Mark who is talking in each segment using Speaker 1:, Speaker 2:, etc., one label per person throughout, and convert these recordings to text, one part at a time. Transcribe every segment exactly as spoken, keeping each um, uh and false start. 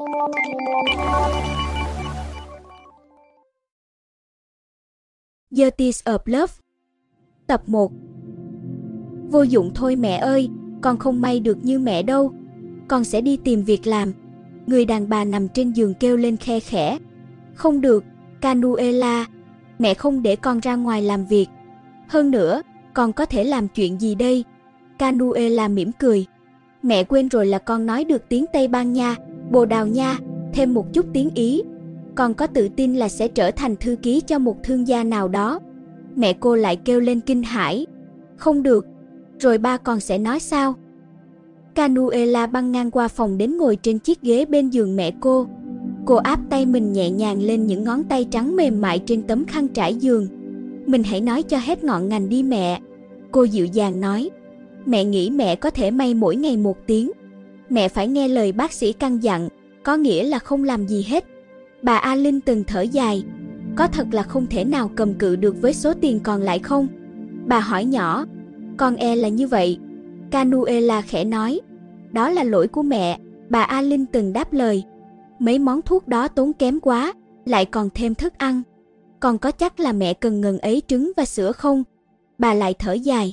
Speaker 1: The Tears of Love. Tập một. Vô dụng thôi mẹ ơi, con không may được như mẹ đâu. Con sẽ đi tìm việc làm. Người đàn bà nằm trên giường kêu lên khe khẽ. Không được, Canuela, mẹ không để con ra ngoài làm việc. Hơn nữa, con có thể làm chuyện gì đây? Canuela mỉm cười. Mẹ quên rồi là con nói được tiếng Tây Ban Nha, Bồ Đào Nha, thêm một chút tiếng Ý. Con có tự tin là sẽ trở thành thư ký cho một thương gia nào đó. Mẹ cô lại kêu lên kinh hãi. Không được, rồi ba con sẽ nói sao? Canuela băng ngang qua phòng đến ngồi trên chiếc ghế bên giường mẹ cô. Cô áp tay mình nhẹ nhàng lên những ngón tay trắng mềm mại trên tấm khăn trải giường. Mình hãy nói cho hết ngọn ngành đi mẹ. Cô dịu dàng nói. Mẹ nghĩ mẹ có thể may mỗi ngày một tiếng. Mẹ phải nghe lời bác sĩ căn dặn, có nghĩa là không làm gì hết. Bà Alin từng thở dài. Có thật là không thể nào cầm cự được với số tiền còn lại không? Bà hỏi nhỏ. Con e là như vậy. Canuela khẽ nói. Đó là lỗi của mẹ, bà Alin từng đáp lời. Mấy món thuốc đó tốn kém quá, lại còn thêm thức ăn. Con có chắc là mẹ cần ngần ấy trứng và sữa không? Bà lại thở dài.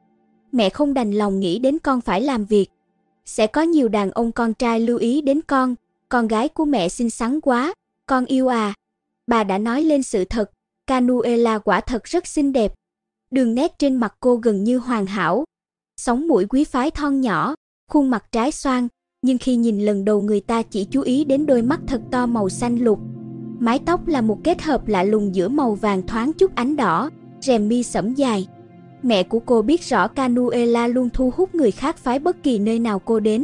Speaker 1: Mẹ không đành lòng nghĩ đến con phải làm việc. Sẽ có nhiều đàn ông con trai lưu ý đến con. Con gái của mẹ xinh xắn quá, con yêu à. Bà đã nói lên sự thật, Canuela quả thật rất xinh đẹp. Đường nét trên mặt cô gần như hoàn hảo. Sống mũi quý phái thon nhỏ, khuôn mặt trái xoan, nhưng khi nhìn lần đầu người ta chỉ chú ý đến đôi mắt thật to màu xanh lục. Mái tóc là một kết hợp lạ lùng giữa màu vàng thoáng chút ánh đỏ, rèm mi sẫm dài. Mẹ của cô biết rõ Canuela luôn thu hút người khác phái bất kỳ nơi nào cô đến.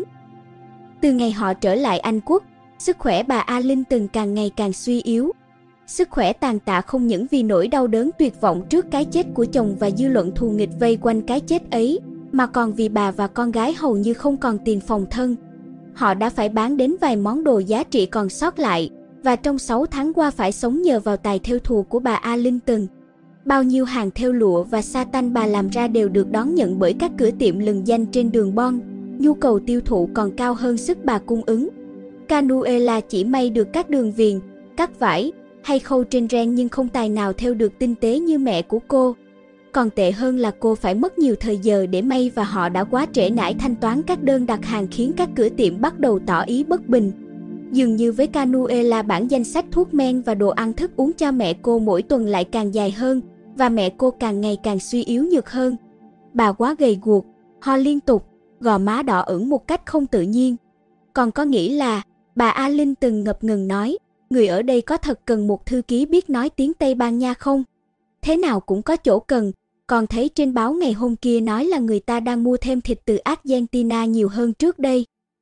Speaker 1: Từ ngày họ trở lại Anh Quốc, sức khỏe bà Alin từng càng ngày càng suy yếu. Sức khỏe tàn tạ không những vì nỗi đau đớn tuyệt vọng trước cái chết của chồng và dư luận thù nghịch vây quanh cái chết ấy, mà còn vì bà và con gái hầu như không còn tiền phòng thân. Họ đã phải bán đến vài món đồ giá trị còn sót lại, và trong sáu tháng qua phải sống nhờ vào tài thêu thùa của bà Alin từng. Bao nhiêu hàng thêu lụa và sa tanh bà làm ra đều được đón nhận bởi các cửa tiệm lừng danh trên đường Bon. Nhu cầu tiêu thụ còn cao hơn sức bà cung ứng. Canuela chỉ may được các đường viền, cắt vải hay khâu trên ren nhưng không tài nào thêu được tinh tế như mẹ của cô. Còn tệ hơn là cô phải mất nhiều thời giờ để may và họ đã quá trễ nải thanh toán các đơn đặt hàng khiến các cửa tiệm bắt đầu tỏ ý bất bình. Dường như với Canuela bản danh sách thuốc men và đồ ăn thức uống cho mẹ cô mỗi tuần lại càng dài hơn và mẹ cô càng ngày càng suy yếu nhược hơn. Bà quá gầy guộc, ho liên tục, gò má đỏ ửng một cách không tự nhiên. Còn có nghĩ là, bà Alin từng ngập ngừng nói, người ở đây có thật cần một thư ký biết nói tiếng Tây Ban Nha không? Thế nào cũng có chỗ cần, còn thấy trên báo ngày hôm kia nói là người ta đang mua thêm thịt từ Argentina nhiều hơn trước đây.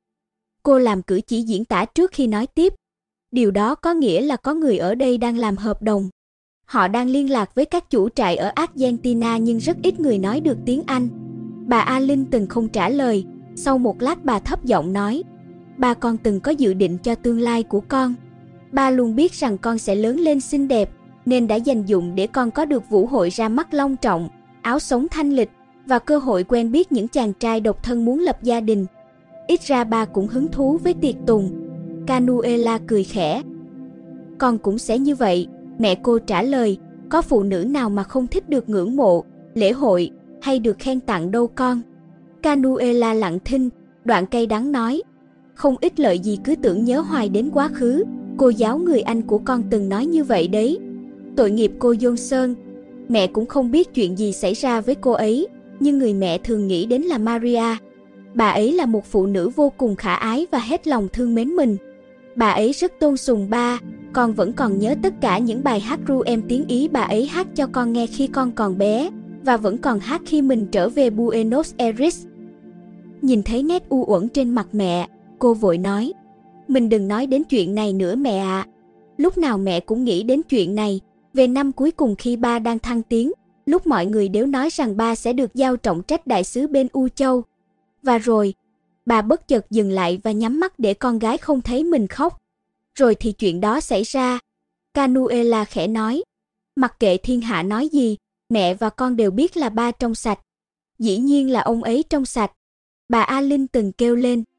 Speaker 1: Cô làm cử chỉ diễn tả trước khi nói tiếp. Điều đó có nghĩa là có người ở đây đang làm hợp đồng. Họ đang liên lạc với các chủ trại ở Argentina nhưng rất ít người nói được tiếng Anh. Bà Alin từng không trả lời, sau một lát bà thấp giọng nói. Ba con từng có dự định cho tương lai của con. Ba luôn biết rằng con sẽ lớn lên xinh đẹp, nên đã dành dụm để con có được vũ hội ra mắt long trọng, áo sống thanh lịch và cơ hội quen biết những chàng trai độc thân muốn lập gia đình. Ít ra ba cũng hứng thú với tiệc tùng. Canuela cười khẽ. Con cũng sẽ như vậy, mẹ cô trả lời. Có phụ nữ nào mà không thích được ngưỡng mộ, lễ hội hay được khen tặng đâu con. Canuela lặng thinh, đoạn cay đắng nói. Không ích lợi gì cứ tưởng nhớ hoài đến quá khứ. Cô giáo người Anh của con từng nói như vậy đấy. Tội nghiệp cô Johnson. Mẹ cũng không biết chuyện gì xảy ra với cô ấy, nhưng người mẹ thường nghĩ đến là Maria. Bà ấy là một phụ nữ vô cùng khả ái và hết lòng thương mến mình. Bà ấy rất tôn sùng ba. Con vẫn còn nhớ tất cả những bài hát ru em tiếng Ý bà ấy hát cho con nghe khi con còn bé, và vẫn còn hát khi mình trở về Buenos Aires. Nhìn thấy nét u uẩn trên mặt mẹ, cô vội nói. Mình đừng nói đến chuyện này nữa mẹ ạ. À. Lúc nào mẹ cũng nghĩ đến chuyện này, về năm cuối cùng khi ba đang thăng tiến, lúc mọi người đều nói rằng ba sẽ được giao trọng trách đại sứ bên U Châu. Và rồi, bà bất chợt dừng lại và nhắm mắt để con gái không thấy mình khóc. Rồi thì chuyện đó xảy ra. Canuela khẽ nói. Mặc kệ thiên hạ nói gì, mẹ và con đều biết là ba trong sạch. Dĩ nhiên là ông ấy trong sạch. Bà Alin từng kêu lên.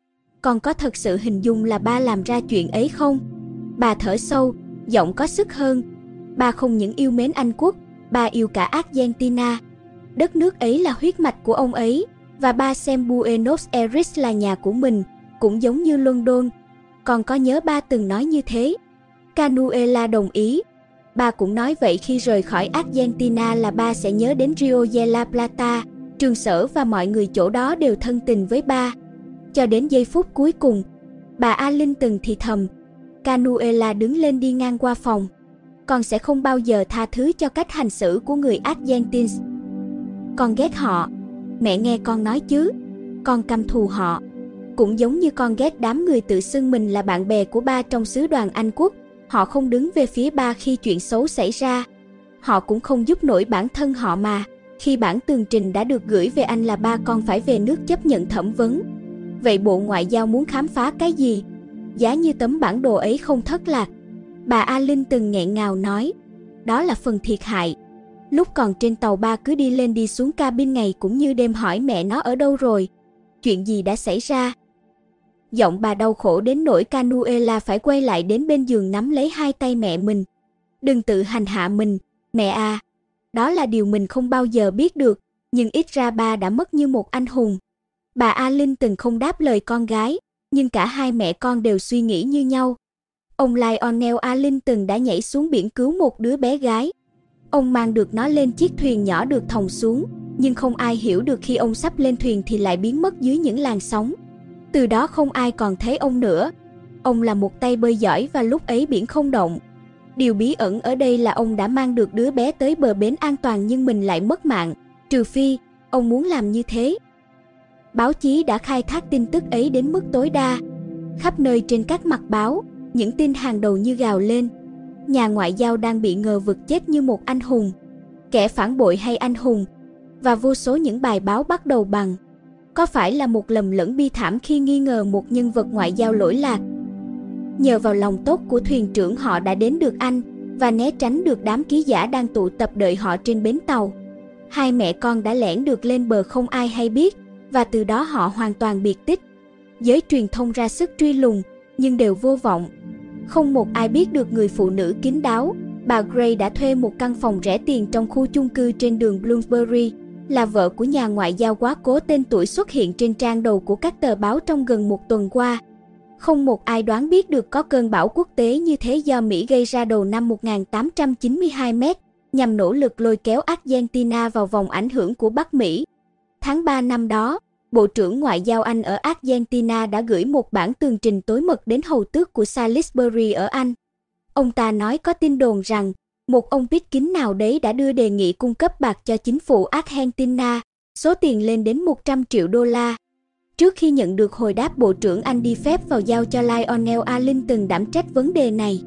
Speaker 1: con có thật sự hình dung là ba làm ra chuyện ấy không? Bà thở sâu, giọng có sức hơn. Ba không những yêu mến Anh quốc, ba yêu cả Argentina. Đất nước ấy là huyết mạch của ông ấy, và ba xem Buenos Aires là nhà của mình, cũng giống như London. Con có nhớ ba từng nói như thế? Canuela đồng ý. Ba cũng nói vậy khi rời khỏi Argentina là ba sẽ nhớ đến Rio de la Plata, trường sở và mọi người chỗ đó đều thân tình với ba. Cho đến giây phút cuối cùng, bà Alin từng thì thầm. Canuela đứng lên đi ngang qua phòng. Con sẽ không bao giờ tha thứ cho cách hành xử của người Argentines. Con ghét họ. Mẹ nghe con nói chứ. Con căm thù họ. Cũng giống như con ghét đám người tự xưng mình là bạn bè của ba trong sứ đoàn Anh quốc. Họ không đứng về phía ba khi chuyện xấu xảy ra. Họ cũng không giúp nổi bản thân họ mà. Khi bản tường trình đã được gửi về Anh là ba con phải về nước chấp nhận thẩm vấn. Vậy Bộ Ngoại giao muốn khám phá cái gì? Giá như tấm bản đồ ấy không thất lạc. Bà Alin từng nghẹn ngào nói. Đó là phần thiệt hại. Lúc còn trên tàu ba cứ đi lên đi xuống cabin ngày cũng như đêm hỏi mẹ nó ở đâu rồi. Chuyện gì đã xảy ra? Giọng bà đau khổ đến nỗi Canuela phải quay lại đến bên giường nắm lấy hai tay mẹ mình. Đừng tự hành hạ mình, mẹ à. Đó là điều mình không bao giờ biết được, nhưng ít ra ba đã mất như một anh hùng. Bà Alin từng không đáp lời con gái, nhưng cả hai mẹ con đều suy nghĩ như nhau. Ông Lionel Alin từng đã nhảy xuống biển cứu một đứa bé gái. Ông mang được nó lên chiếc thuyền nhỏ được thòng xuống, nhưng không ai hiểu được khi ông sắp lên thuyền thì lại biến mất dưới những làn sóng. Từ đó không ai còn thấy ông nữa. Ông là một tay bơi giỏi và lúc ấy biển không động. Điều bí ẩn ở đây là ông đã mang được đứa bé tới bờ bến an toàn nhưng mình lại mất mạng, trừ phi ông muốn làm như thế. Báo chí đã khai thác tin tức ấy đến mức tối đa. Khắp nơi trên các mặt báo, những tin hàng đầu như gào lên. Nhà ngoại giao đang bị ngờ vực chết như một anh hùng, kẻ phản bội hay anh hùng. Và vô số những bài báo bắt đầu bằng có phải là một lầm lẫn bi thảm khi nghi ngờ một nhân vật ngoại giao lỗi lạc. Nhờ vào lòng tốt của thuyền trưởng họ đã đến được Anh và né tránh được đám ký giả đang tụ tập đợi họ trên bến tàu. Hai mẹ con đã lẻn được lên bờ không ai hay biết và từ đó họ hoàn toàn biệt tích. Giới truyền thông ra sức truy lùng nhưng đều vô vọng. Không một ai biết được người phụ nữ kín đáo, bà Gray đã thuê một căn phòng rẻ tiền trong khu chung cư trên đường Bloomsbury, là vợ của nhà ngoại giao quá cố tên tuổi xuất hiện trên trang đầu của các tờ báo trong gần một tuần qua. Không một ai đoán biết được có cơn bão quốc tế như thế do Mỹ gây ra đầu năm một nghìn tám trăm chín mươi hai mét, nhằm nỗ lực lôi kéo Argentina vào vòng ảnh hưởng của Bắc Mỹ. Tháng ba năm đó, Bộ trưởng Ngoại giao Anh ở Argentina đã gửi một bản tường trình tối mật đến hầu tước của Salisbury ở Anh. Ông ta nói có tin đồn rằng một ông bít kín nào đấy đã đưa đề nghị cung cấp bạc cho chính phủ Argentina, số tiền lên đến một trăm triệu đô la. Trước khi nhận được hồi đáp, Bộ trưởng Anh đi phép vào giao cho Lionel Alin từng đảm trách vấn đề này.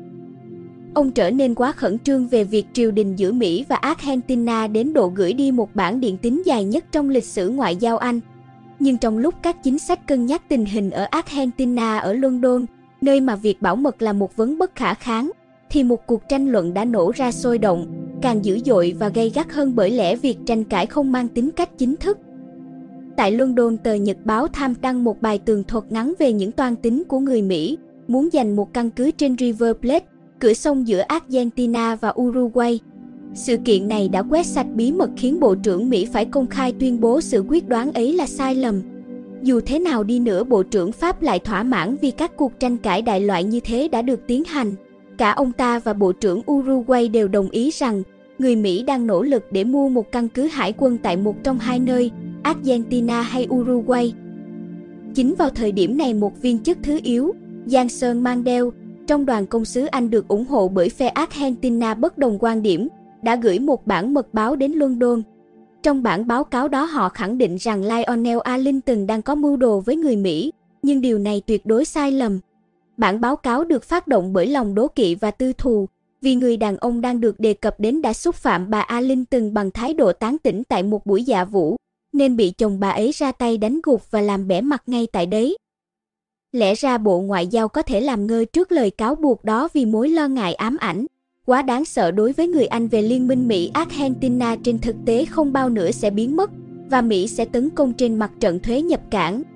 Speaker 1: Ông trở nên quá khẩn trương về việc triều đình giữa Mỹ và Argentina đến độ gửi đi một bản điện tín dài nhất trong lịch sử ngoại giao Anh. Nhưng trong lúc các chính sách cân nhắc tình hình ở Argentina ở London, nơi mà việc bảo mật là một vấn bất khả kháng, thì một cuộc tranh luận đã nổ ra sôi động, càng dữ dội và gay gắt hơn bởi lẽ việc tranh cãi không mang tính cách chính thức. Tại London, tờ Nhật báo Times đăng một bài tường thuật ngắn về những toan tính của người Mỹ, muốn giành một căn cứ trên River Plate, cửa sông giữa Argentina và Uruguay. Sự kiện này đã quét sạch bí mật khiến Bộ trưởng Mỹ phải công khai tuyên bố sự quyết đoán ấy là sai lầm. Dù thế nào đi nữa, Bộ trưởng Pháp lại thỏa mãn vì các cuộc tranh cãi đại loại như thế đã được tiến hành. Cả ông ta và Bộ trưởng Uruguay đều đồng ý rằng người Mỹ đang nỗ lực để mua một căn cứ hải quân tại một trong hai nơi, Argentina hay Uruguay. Chính vào thời điểm này, một viên chức thứ yếu, Johnson Mandel, trong đoàn công sứ Anh được ủng hộ bởi phe Argentina bất đồng quan điểm, đã gửi một bản mật báo đến London. Trong bản báo cáo đó, họ khẳng định rằng Lionel Alin từng đang có mưu đồ với người Mỹ, nhưng điều này tuyệt đối sai lầm. Bản báo cáo được phát động bởi lòng đố kỵ và tư thù, vì người đàn ông đang được đề cập đến đã xúc phạm bà Alin từng bằng thái độ tán tỉnh tại một buổi dạ vũ, nên bị chồng bà ấy ra tay đánh gục và làm bẽ mặt ngay tại đấy. Lẽ ra Bộ Ngoại giao có thể làm ngơ trước lời cáo buộc đó vì mối lo ngại ám ảnh quá đáng sợ đối với người Anh về liên minh Mỹ-Argentina trên thực tế không bao nữa sẽ biến mất, và Mỹ sẽ tấn công trên mặt trận thuế nhập cảng.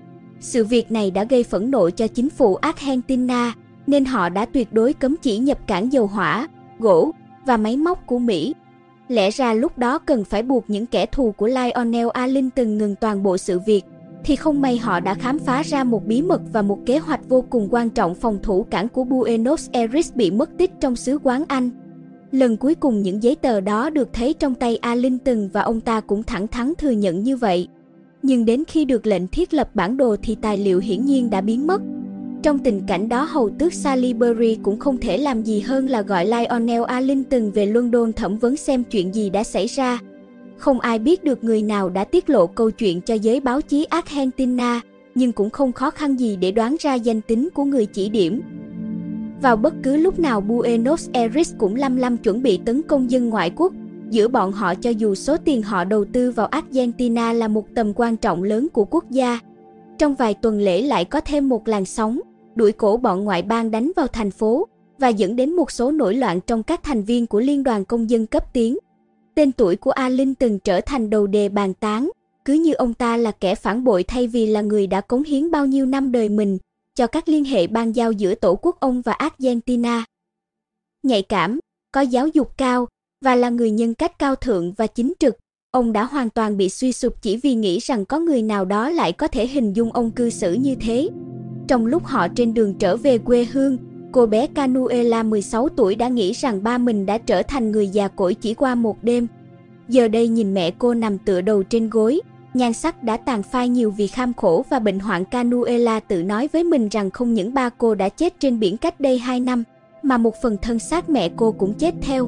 Speaker 1: Sự việc này đã gây phẫn nộ cho chính phủ Argentina, nên họ đã tuyệt đối cấm chỉ nhập cảng dầu hỏa, gỗ và máy móc của Mỹ. Lẽ ra lúc đó cần phải buộc những kẻ thù của Lionel Arlington ngừng toàn bộ sự việc, thì không may họ đã khám phá ra một bí mật và một kế hoạch vô cùng quan trọng. Phòng thủ cảng của Buenos Aires bị mất tích trong xứ quán Anh. Lần cuối cùng những giấy tờ đó được thấy trong tay Arlington và ông ta cũng thẳng thắn thừa nhận như vậy. Nhưng đến khi được lệnh thiết lập bản đồ thì tài liệu hiển nhiên đã biến mất. Trong tình cảnh đó, hầu tước Salisbury cũng không thể làm gì hơn là gọi Lionel Arlington về London thẩm vấn xem chuyện gì đã xảy ra. Không ai biết được người nào đã tiết lộ câu chuyện cho giới báo chí Argentina, nhưng cũng không khó khăn gì để đoán ra danh tính của người chỉ điểm. Vào bất cứ lúc nào, Buenos Aires cũng lăm lăm chuẩn bị tấn công dân ngoại quốc. Giữa bọn họ, cho dù số tiền họ đầu tư vào Argentina là một tầm quan trọng lớn của quốc gia, trong vài tuần lễ lại có thêm một làn sóng đuổi cổ bọn ngoại bang đánh vào thành phố và dẫn đến một số nổi loạn trong các thành viên của Liên đoàn Công dân cấp tiến. Tên tuổi của Arlington trở thành đầu đề bàn tán, cứ như ông ta là kẻ phản bội thay vì là người đã cống hiến bao nhiêu năm đời mình cho các liên hệ ban giao giữa tổ quốc ông và Argentina. Nhạy cảm, có giáo dục cao và là người nhân cách cao thượng và chính trực, ông đã hoàn toàn bị suy sụp chỉ vì nghĩ rằng có người nào đó lại có thể hình dung ông cư xử như thế. Trong lúc họ trên đường trở về quê hương, cô bé Canuela mười sáu tuổi đã nghĩ rằng ba mình đã trở thành người già cỗi chỉ qua một đêm. Giờ đây nhìn mẹ cô nằm tựa đầu trên gối, nhan sắc đã tàn phai nhiều vì kham khổ và bệnh hoạn, Canuela tự nói với mình rằng không những ba cô đã chết trên biển cách đây hai năm, mà một phần thân xác mẹ cô cũng chết theo.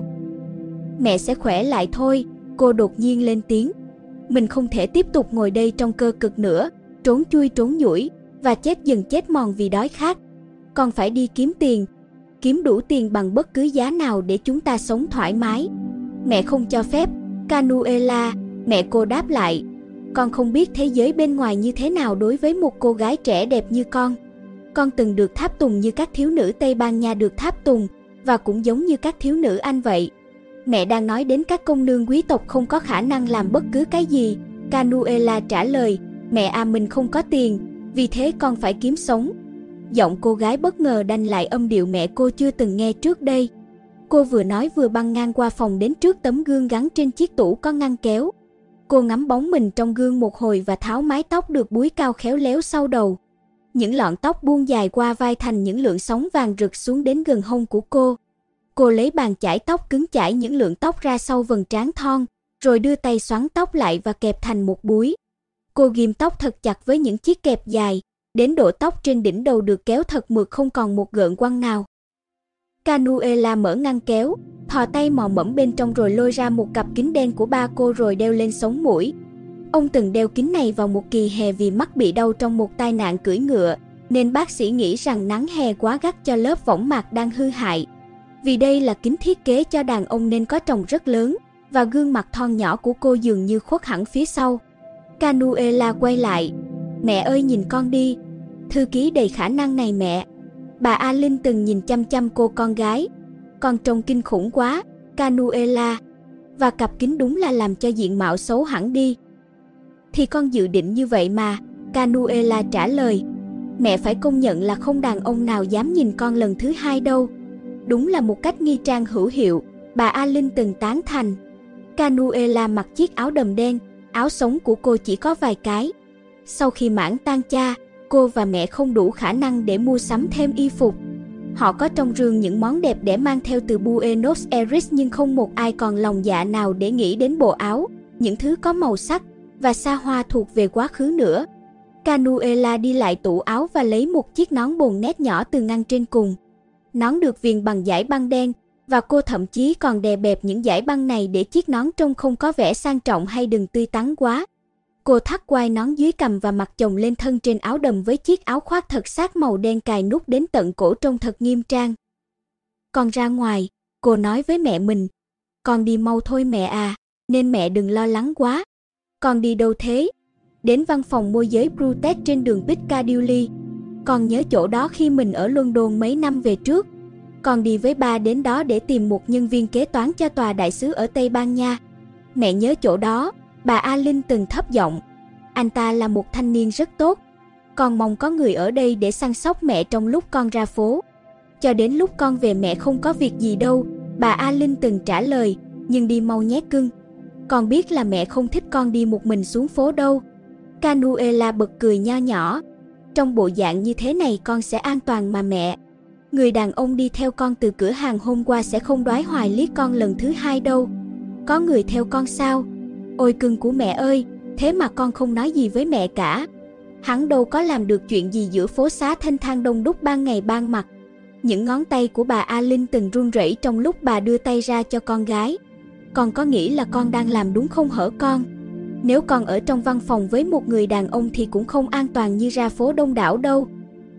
Speaker 1: Mẹ sẽ khỏe lại thôi, cô đột nhiên lên tiếng. Mình không thể tiếp tục ngồi đây trong cơ cực nữa, trốn chui trốn nhủi và chết dần chết mòn vì đói khát. Con phải đi kiếm tiền, kiếm đủ tiền bằng bất cứ giá nào để chúng ta sống thoải mái. Mẹ không cho phép, Canuela, mẹ cô đáp lại. Con không biết thế giới bên ngoài như thế nào đối với một cô gái trẻ đẹp như con. Con từng được tháp tùng như các thiếu nữ Tây Ban Nha được tháp tùng, và cũng giống như các thiếu nữ Anh vậy. Mẹ đang nói đến các công nương quý tộc không có khả năng làm bất cứ cái gì, Canuela trả lời. Mẹ à, mình không có tiền, vì thế con phải kiếm sống. Giọng cô gái bất ngờ đanh lại âm điệu mẹ cô chưa từng nghe trước đây. Cô vừa nói vừa băng ngang qua phòng đến trước tấm gương gắn trên chiếc tủ có ngăn kéo. Cô ngắm bóng mình trong gương một hồi và tháo mái tóc được búi cao khéo léo sau đầu. Những lọn tóc buông dài qua vai thành những lượn sóng vàng rực xuống đến gần hông của cô. Cô lấy bàn chải tóc cứng chải những lượn tóc ra sau vầng trán thon, rồi đưa tay xoắn tóc lại và kẹp thành một búi. Cô ghim tóc thật chặt với những chiếc kẹp dài, đến độ tóc trên đỉnh đầu được kéo thật mượt không còn một gợn quăng nào. Canuela mở ngăn kéo, thò tay mò mẫm bên trong rồi lôi ra một cặp kính đen của ba cô rồi đeo lên sống mũi. Ông từng đeo kính này vào một kỳ hè vì mắt bị đau trong một tai nạn cưỡi ngựa, nên bác sĩ nghĩ rằng nắng hè quá gắt cho lớp võng mạc đang hư hại. Vì đây là kính thiết kế cho đàn ông nên có tròng rất lớn, và gương mặt thon nhỏ của cô dường như khuất hẳn phía sau. Canuela quay lại. Mẹ ơi, nhìn con đi. Thư ký đầy khả năng này mẹ. Bà Arlington nhìn chăm chăm cô con gái. Con trông kinh khủng quá, Canuela. Và cặp kính đúng là làm cho diện mạo xấu hẳn đi. Thì con dự định như vậy mà, Canuela trả lời. Mẹ phải công nhận là không đàn ông nào dám nhìn con lần thứ hai đâu. Đúng là một cách nghi trang hữu hiệu, bà Arlington tán thành. Canuela mặc chiếc áo đầm đen, áo sống của cô chỉ có vài cái. Sau khi mãn tang cha, cô và mẹ không đủ khả năng để mua sắm thêm y phục. Họ có trong rương những món đẹp để mang theo từ Buenos Aires, nhưng không một ai còn lòng dạ nào để nghĩ đến bộ áo, những thứ có màu sắc và xa hoa thuộc về quá khứ nữa. Canuela đi lại tủ áo và lấy một chiếc nón bồn nét nhỏ từ ngăn trên cùng. Nón được viền bằng dải băng đen, và cô thậm chí còn đè bẹp những dải băng này để chiếc nón trông không có vẻ sang trọng hay đừng tươi tắn quá. Cô thắt quai nón dưới cằm và mặc chồng lên thân trên áo đầm với chiếc áo khoác thật sát màu đen cài nút đến tận cổ trông thật nghiêm trang. Con ra ngoài, cô nói với mẹ mình. Con đi mau thôi mẹ à, nên mẹ đừng lo lắng quá. Con đi đâu thế? Đến văn phòng môi giới Brutes trên đường Piccadilly. Con nhớ chỗ đó khi mình ở London mấy năm về trước. Con đi với ba đến đó để tìm một nhân viên kế toán cho tòa đại sứ ở Tây Ban Nha. Mẹ nhớ chỗ đó, bà Arlington thấp giọng. Anh ta là một thanh niên rất tốt. Con mong có người ở đây để săn sóc mẹ trong lúc con ra phố. Cho đến lúc con về mẹ không có việc gì đâu, bà A Linh từng trả lời, nhưng đi mau nhé cưng. Con biết là mẹ không thích con đi một mình xuống phố đâu. Canuela bật cười nho nhỏ. Trong bộ dạng như thế này con sẽ an toàn mà mẹ. Người đàn ông đi theo con từ cửa hàng hôm qua sẽ không đoái hoài liếc con lần thứ hai đâu. Có người theo con sao? Ôi cưng của mẹ ơi, thế mà con không nói gì với mẹ cả. Hắn đâu có làm được chuyện gì giữa phố xá thênh thang đông đúc ban ngày ban mặt. Những ngón tay của bà A Linh từng run rẩy trong lúc bà đưa tay ra cho con gái. Con có nghĩ là con đang làm đúng không hở con? Nếu con ở trong văn phòng với một người đàn ông thì cũng không an toàn như ra phố đông đảo đâu.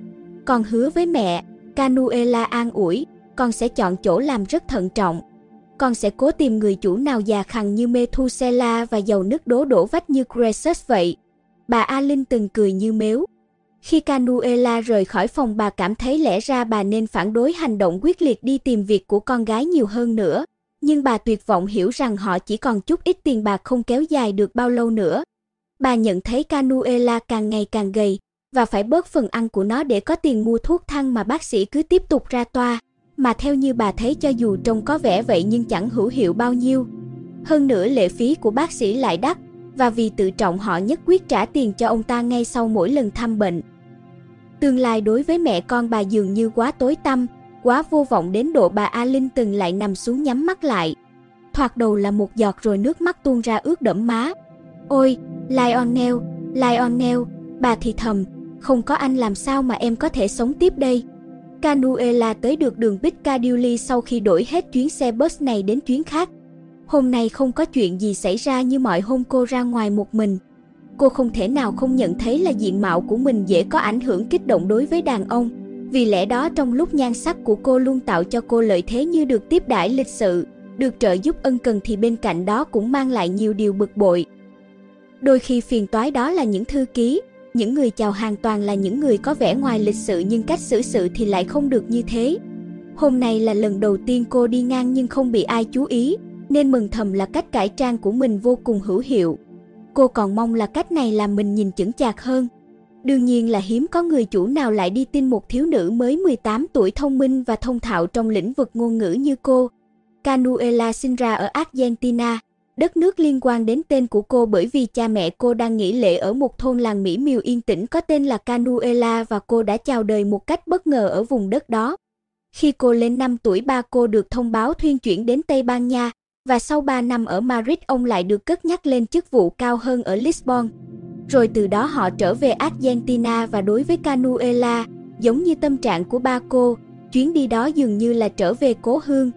Speaker 1: Con hứa với mẹ, Canuela an ủi, con sẽ chọn chỗ làm rất thận trọng. Con sẽ cố tìm người chủ nào già khằng như Methuselah và giàu nứt đố đổ vách như Croesus vậy. Bà A Linh từng cười như mếu. Khi Canuela rời khỏi phòng, bà cảm thấy lẽ ra bà nên phản đối hành động quyết liệt đi tìm việc của con gái nhiều hơn nữa. Nhưng bà tuyệt vọng hiểu rằng họ chỉ còn chút ít tiền bạc không kéo dài được bao lâu nữa. Bà nhận thấy Canuela càng ngày càng gầy và phải bớt phần ăn của nó để có tiền mua thuốc thang mà bác sĩ cứ tiếp tục ra toa. Mà theo như bà thấy, cho dù trông có vẻ vậy nhưng chẳng hữu hiệu bao nhiêu. Hơn nữa lệ phí của bác sĩ lại đắt, và vì tự trọng họ nhất quyết trả tiền cho ông ta ngay sau mỗi lần thăm bệnh. Tương lai đối với mẹ con bà dường như quá tối tăm, quá vô vọng đến độ bà A Linh từng lại nằm xuống nhắm mắt lại. Thoạt đầu là một giọt rồi nước mắt tuôn ra ướt đẫm má. Ôi, Lionel, Lionel, bà thì thầm, không có anh làm sao mà em có thể sống tiếp đây. Canuela tới được đường Piccadilly sau khi đổi hết chuyến xe bus này đến chuyến khác. Hôm nay không có chuyện gì xảy ra như mọi hôm cô ra ngoài một mình. Cô không thể nào không nhận thấy là diện mạo của mình dễ có ảnh hưởng kích động đối với đàn ông. Vì lẽ đó trong lúc nhan sắc của cô luôn tạo cho cô lợi thế như được tiếp đãi lịch sự, được trợ giúp ân cần, thì bên cạnh đó cũng mang lại nhiều điều bực bội. Đôi khi phiền toái đó là những thư ký, những người chào hàng toàn là những người có vẻ ngoài lịch sự nhưng cách xử sự thì lại không được như thế. Hôm nay là lần đầu tiên cô đi ngang nhưng không bị ai chú ý, nên mừng thầm là cách cải trang của mình vô cùng hữu hiệu. Cô còn mong là cách này làm mình nhìn chững chạc hơn. Đương nhiên là hiếm có người chủ nào lại đi tin một thiếu nữ mới mười tám tuổi thông minh và thông thạo trong lĩnh vực ngôn ngữ như cô. Canuela sinh ra ở Argentina, đất nước liên quan đến tên của cô bởi vì cha mẹ cô đang nghỉ lễ ở một thôn làng mỹ miều yên tĩnh có tên là Canuela, và cô đã chào đời một cách bất ngờ ở vùng đất đó. Khi cô lên năm tuổi, ba cô được thông báo thuyên chuyển đến Tây Ban Nha, và sau ba năm ở Madrid ông lại được cất nhắc lên chức vụ cao hơn ở Lisbon. Rồi từ đó họ trở về Argentina, và đối với Canuela, giống như tâm trạng của ba cô, chuyến đi đó dường như là trở về cố hương.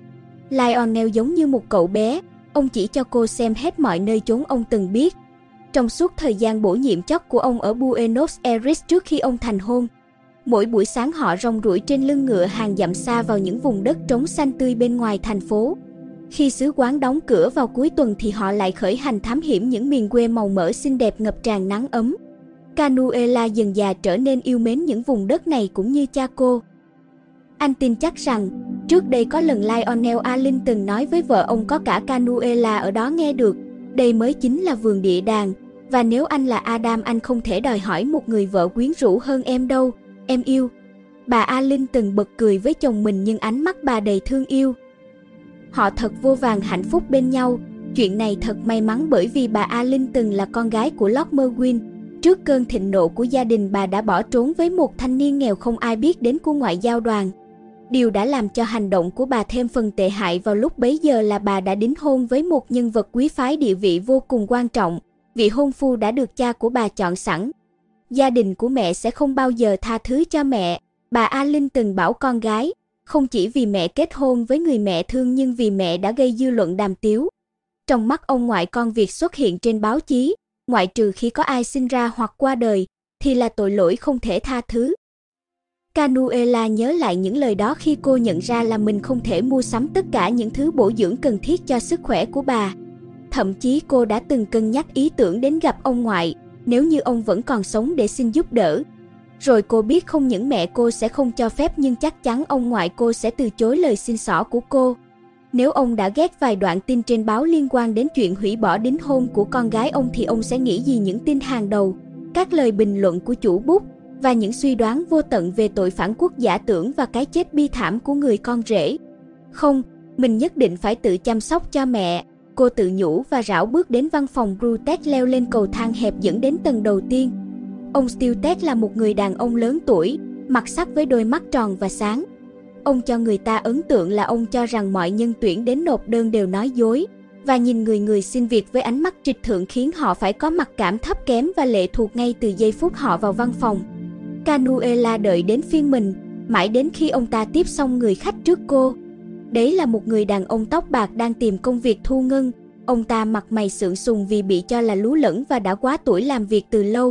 Speaker 1: Lionel giống như một cậu bé, ông chỉ cho cô xem hết mọi nơi chốn ông từng biết. Trong suốt thời gian bổ nhiệm chót của ông ở Buenos Aires trước khi ông thành hôn, mỗi buổi sáng họ rong ruổi trên lưng ngựa hàng dặm xa vào những vùng đất trống xanh tươi bên ngoài thành phố. Khi xứ quán đóng cửa vào cuối tuần thì họ lại khởi hành thám hiểm những miền quê màu mỡ xinh đẹp ngập tràn nắng ấm. Canuela dần dà trở nên yêu mến những vùng đất này cũng như cha cô. Anh tin chắc rằng, trước đây có lần Lionel Alin từng nói với vợ ông có cả Canuela ở đó nghe được, đây mới chính là vườn địa đàng, và nếu anh là Adam anh không thể đòi hỏi một người vợ quyến rũ hơn em đâu, em yêu. Bà Alin từng bật cười với chồng mình nhưng ánh mắt bà đầy thương yêu. Họ thật vô vàn hạnh phúc bên nhau, chuyện này thật may mắn bởi vì bà Alin từng là con gái của Lord Merwin. Trước cơn thịnh nộ của gia đình bà đã bỏ trốn với một thanh niên nghèo không ai biết đến của ngoại giao đoàn. Điều đã làm cho hành động của bà thêm phần tệ hại vào lúc bấy giờ là bà đã đính hôn với một nhân vật quý phái địa vị vô cùng quan trọng, vị hôn phu đã được cha của bà chọn sẵn. Gia đình của mẹ sẽ không bao giờ tha thứ cho mẹ, bà Alin từng bảo con gái, không chỉ vì mẹ kết hôn với người mẹ thương nhưng vì mẹ đã gây dư luận đàm tiếu. Trong mắt ông ngoại con việc xuất hiện trên báo chí, ngoại trừ khi có ai sinh ra hoặc qua đời, thì là tội lỗi không thể tha thứ. Canuela nhớ lại những lời đó khi cô nhận ra là mình không thể mua sắm tất cả những thứ bổ dưỡng cần thiết cho sức khỏe của bà. Thậm chí cô đã từng cân nhắc ý tưởng đến gặp ông ngoại, nếu như ông vẫn còn sống để xin giúp đỡ. Rồi cô biết không những mẹ cô sẽ không cho phép nhưng chắc chắn ông ngoại cô sẽ từ chối lời xin xỏ của cô. Nếu ông đã ghét vài đoạn tin trên báo liên quan đến chuyện hủy bỏ đính hôn của con gái ông thì ông sẽ nghĩ gì những tin hàng đầu. các lời bình luận của chủ bút và những suy đoán vô tận về tội phản quốc giả tưởng và cái chết bi thảm của người con rể. Không, mình nhất định phải tự chăm sóc cho mẹ, cô tự nhủ và rảo bước đến văn phòng Brutech, leo lên cầu thang hẹp dẫn đến tầng đầu tiên. Ông Stiltech là một người đàn ông lớn tuổi, mặt sắc với đôi mắt tròn và sáng. Ông cho người ta ấn tượng là ông cho rằng mọi nhân tuyển đến nộp đơn đều nói dối, và nhìn người người xin việc với ánh mắt trịch thượng khiến họ phải có mặc cảm thấp kém và lệ thuộc ngay từ giây phút họ vào văn phòng. Canuella đợi đến phiên mình, mãi đến khi ông ta tiếp xong người khách trước cô. Đấy là một người đàn ông tóc bạc đang tìm công việc thu ngân. Ông ta mặt mày sượng sùng vì bị cho là lú lẫn và đã quá tuổi làm việc từ lâu.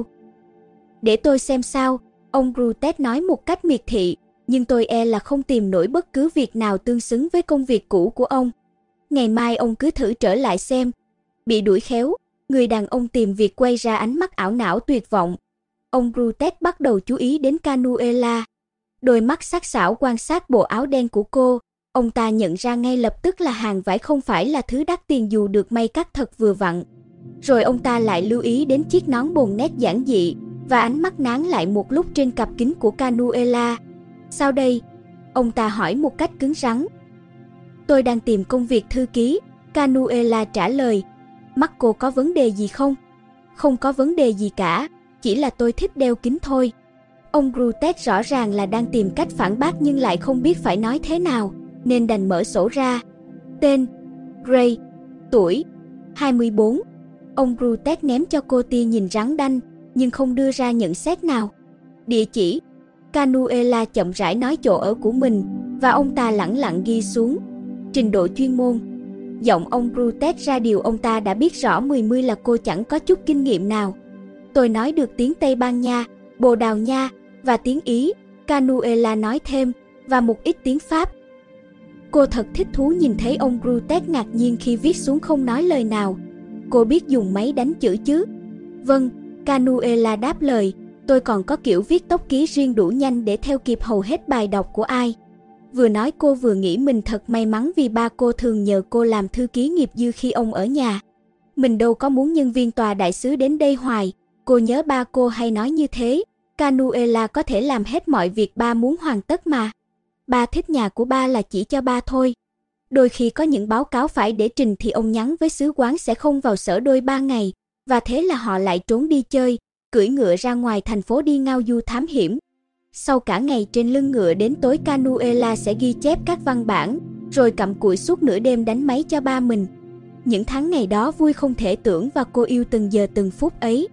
Speaker 1: Để tôi xem sao, ông Brutech nói một cách miệt thị, nhưng tôi e là không tìm nổi bất cứ việc nào tương xứng với công việc cũ của ông. Ngày mai ông cứ thử trở lại xem. Bị đuổi khéo, người đàn ông tìm việc quay ra ánh mắt ảo não tuyệt vọng. Ông Brutech bắt đầu chú ý đến Canuella. Đôi mắt sắc sảo quan sát bộ áo đen của cô. Ông ta nhận ra ngay lập tức là hàng vải không phải là thứ đắt tiền dù được may cắt thật vừa vặn. Rồi ông ta lại lưu ý đến chiếc nón bồn nét giản dị, và ánh mắt nán lại một lúc trên cặp kính của Canuella. Sao đây? Ông ta hỏi một cách cứng rắn. Tôi đang tìm công việc thư ký, Canuella trả lời. Mắt cô có vấn đề gì không? Không có vấn đề gì cả, chỉ là tôi thích đeo kính thôi. Ông Brutech rõ ràng là đang tìm cách phản bác nhưng lại không biết phải nói thế nào, nên đành mở sổ ra. Tên: Gray. Tuổi: hai mươi bốn. Ông Brutech ném cho cô tia nhìn rắn đanh, nhưng không đưa ra nhận xét nào. Địa chỉ: Canuella chậm rãi nói chỗ ở của mình, và ông ta lẳng lặng ghi xuống. Trình độ chuyên môn: giọng ông Brutech ra điều ông ta đã biết rõ mười mươi là cô chẳng có chút kinh nghiệm nào. Tôi nói được tiếng Tây Ban Nha, Bồ Đào Nha và tiếng Ý, Canuella nói thêm, và một ít tiếng Pháp. Cô thật thích thú nhìn thấy ông Brutech ngạc nhiên khi viết xuống không nói lời nào. Cô biết dùng máy đánh chữ chứ? Vâng, Canuella đáp lời, tôi còn có kiểu viết tốc ký riêng đủ nhanh để theo kịp hầu hết bài đọc của ai. Vừa nói cô vừa nghĩ mình thật may mắn vì ba cô thường nhờ cô làm thư ký nghiệp dư khi ông ở nhà. Mình đâu có muốn nhân viên tòa đại sứ đến đây hoài, cô nhớ ba cô hay nói như thế. Canuella có thể làm hết mọi việc ba muốn hoàn tất mà. Ba thích nhà của ba là chỉ cho ba thôi. Đôi khi có những báo cáo phải để trình thì ông nhắn với sứ quán sẽ không vào sở đôi ba ngày, và thế là họ lại trốn đi chơi, cưỡi ngựa ra ngoài thành phố đi ngao du thám hiểm. Sau cả ngày trên lưng ngựa đến tối Canuella sẽ ghi chép các văn bản, rồi cặm cụi suốt nửa đêm đánh máy cho ba mình. Những tháng ngày đó vui không thể tưởng và cô yêu từng giờ từng phút ấy.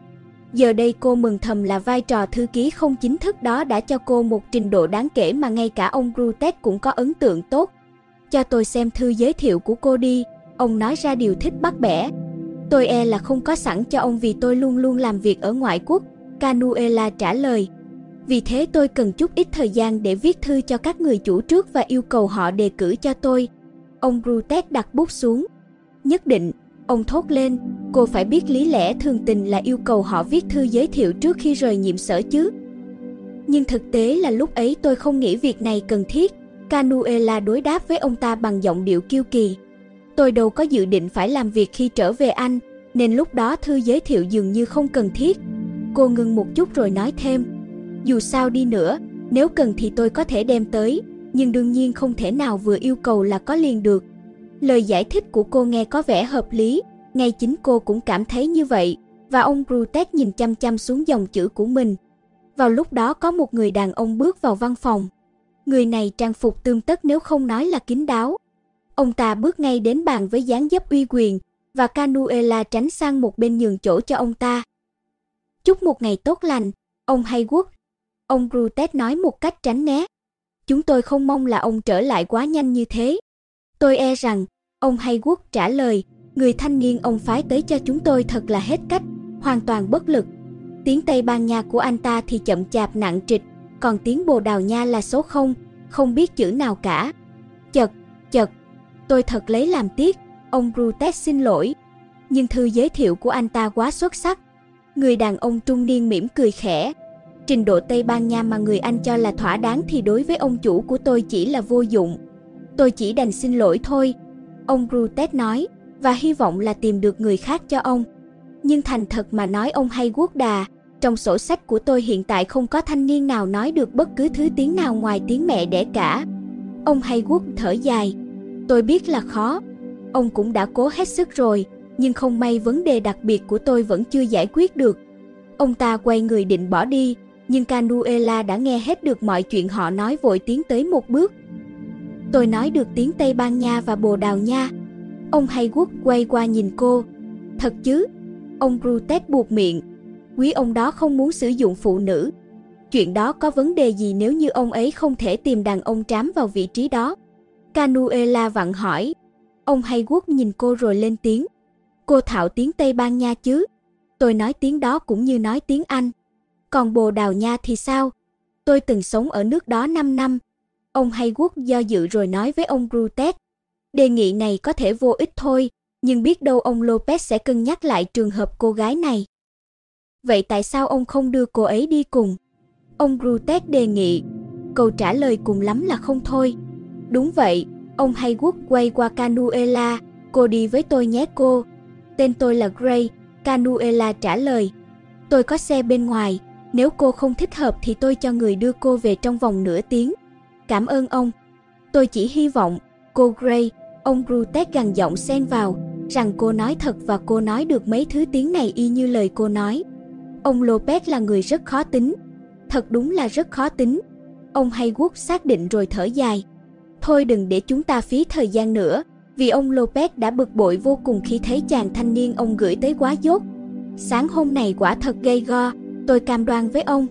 Speaker 1: Giờ đây cô mừng thầm là vai trò thư ký không chính thức đó đã cho cô một trình độ đáng kể mà ngay cả ông Brutech cũng có ấn tượng tốt. Cho tôi xem thư giới thiệu của cô đi, ông nói ra điều thích bắt bẻ. Tôi e là không có sẵn cho ông vì tôi luôn luôn làm việc ở ngoại quốc, Canuella trả lời. Vì thế tôi cần chút ít thời gian để viết thư cho các người chủ trước và yêu cầu họ đề cử cho tôi. Ông Brutech đặt bút xuống. Nhất định, ông thốt lên, cô phải biết lý lẽ thường tình là yêu cầu họ viết thư giới thiệu trước khi rời nhiệm sở chứ. Nhưng thực tế là lúc ấy tôi không nghĩ việc này cần thiết, Canuella đối đáp với ông ta bằng giọng điệu kiêu kỳ. Tôi đâu có dự định phải làm việc khi trở về Anh, nên lúc đó thư giới thiệu dường như không cần thiết. Cô ngừng một chút rồi nói thêm, dù sao đi nữa, nếu cần thì tôi có thể đem tới, nhưng đương nhiên không thể nào vừa yêu cầu là có liền được. Lời giải thích của cô nghe có vẻ hợp lý, ngay chính cô cũng cảm thấy như vậy, và ông Brutech nhìn chăm chăm xuống dòng chữ của mình. Vào lúc đó có một người đàn ông bước vào văn phòng. Người này trang phục tươm tất nếu không nói là kín đáo. Ông ta bước ngay đến bàn với dáng dấp uy quyền, và Canuella tránh sang một bên nhường chỗ cho ông ta. Chúc một ngày tốt lành, ông Haywood. Ông Brutech nói một cách tránh né. Chúng tôi không mong là ông trở lại quá nhanh như thế. Tôi e rằng, ông Haywood trả lời, người thanh niên ông phái tới cho chúng tôi thật là hết cách, hoàn toàn bất lực. Tiếng Tây Ban Nha của anh ta thì chậm chạp nặng trịch, còn tiếng Bồ Đào Nha là số không, không biết chữ nào cả. Chật, chật, tôi thật lấy làm tiếc, ông Brutech xin lỗi. Nhưng thư giới thiệu của anh ta quá xuất sắc. Người đàn ông trung niên mỉm cười khẽ. Trình độ Tây Ban Nha mà người Anh cho là thỏa đáng thì đối với ông chủ của tôi chỉ là vô dụng. Tôi chỉ đành xin lỗi thôi, ông Brutech nói, và hy vọng là tìm được người khác cho ông. Nhưng thành thật mà nói ông Haywood đà, Trong sổ sách của tôi hiện tại không có thanh niên nào nói được bất cứ thứ tiếng nào ngoài tiếng mẹ đẻ cả. Ông Haywood thở dài. Tôi biết là khó. Ông cũng đã cố hết sức rồi, nhưng không may vấn đề đặc biệt của tôi vẫn chưa giải quyết được. Ông ta quay người định bỏ đi, nhưng Canuela đã nghe hết được mọi chuyện họ nói, vội tiến tới một bước. Tôi nói được tiếng Tây Ban Nha và Bồ Đào Nha. Ông Haywood quay qua nhìn cô. Thật chứ? Ông Brutes buột miệng. Quý ông đó không muốn sử dụng phụ nữ. Chuyện đó có vấn đề gì nếu như ông ấy không thể tìm đàn ông trám vào vị trí đó? Canuela vặn hỏi. Ông Haywood nhìn cô rồi lên tiếng. Cô thạo tiếng Tây Ban Nha chứ? Tôi nói tiếng đó cũng như nói tiếng Anh. Còn Bồ Đào Nha thì sao? Tôi từng sống ở nước đó năm năm. Ông Haywood do dự rồi nói với ông Brutes. Đề nghị này có thể vô ích thôi, nhưng biết đâu ông Lopez sẽ cân nhắc lại trường hợp cô gái này. Vậy tại sao ông không đưa cô ấy đi cùng? Ông Brutes đề nghị. Câu trả lời cùng lắm là không thôi. Đúng vậy, ông Haywood quay qua Canuela. Cô đi với tôi nhé cô. Tên tôi là Gray, Canuela trả lời. Tôi có xe bên ngoài, nếu cô không thích hợp thì tôi cho người đưa cô về trong vòng nửa tiếng. Cảm ơn ông. Tôi chỉ hy vọng, cô Gray, ông Brutes gằn giọng xen vào, rằng cô nói thật và cô nói được mấy thứ tiếng này y như lời cô nói. Ông Lopez là người rất khó tính. Thật đúng là rất khó tính. Ông Haywood xác định rồi thở dài. Thôi đừng để chúng ta phí thời gian nữa, vì ông Lopez đã bực bội vô cùng khi thấy chàng thanh niên ông gửi tới quá dốt. Sáng hôm này quả thật gay go, tôi cam đoan với ông.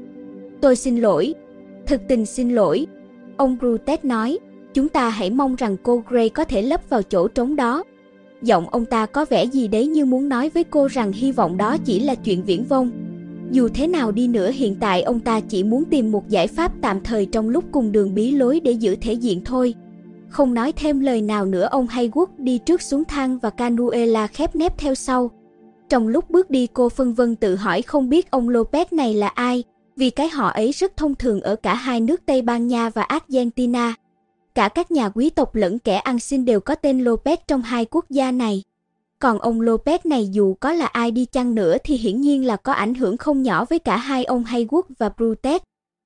Speaker 1: Tôi xin lỗi, thực tình xin lỗi. Ông Brutes nói, chúng ta hãy mong rằng cô Gray có thể lấp vào chỗ trống đó. Giọng ông ta có vẻ gì đấy như muốn nói với cô rằng hy vọng đó chỉ là chuyện viển vông. Dù thế nào đi nữa hiện tại ông ta chỉ muốn tìm một giải pháp tạm thời trong lúc cùng đường bí lối để giữ thể diện thôi. Không nói thêm lời nào nữa, ông Haywood đi trước xuống thang và Canuela khép nép theo sau. Trong lúc bước đi cô phân vân tự hỏi không biết ông Lopez này là ai, vì cái họ ấy rất thông thường ở cả hai nước Tây Ban Nha và Argentina. Cả các nhà quý tộc lẫn kẻ ăn xin đều có tên Lopez trong hai quốc gia này. Còn ông Lopez này dù có là ai đi chăng nữa thì hiển nhiên là có ảnh hưởng không nhỏ với cả hai ông Haywood và Brutes.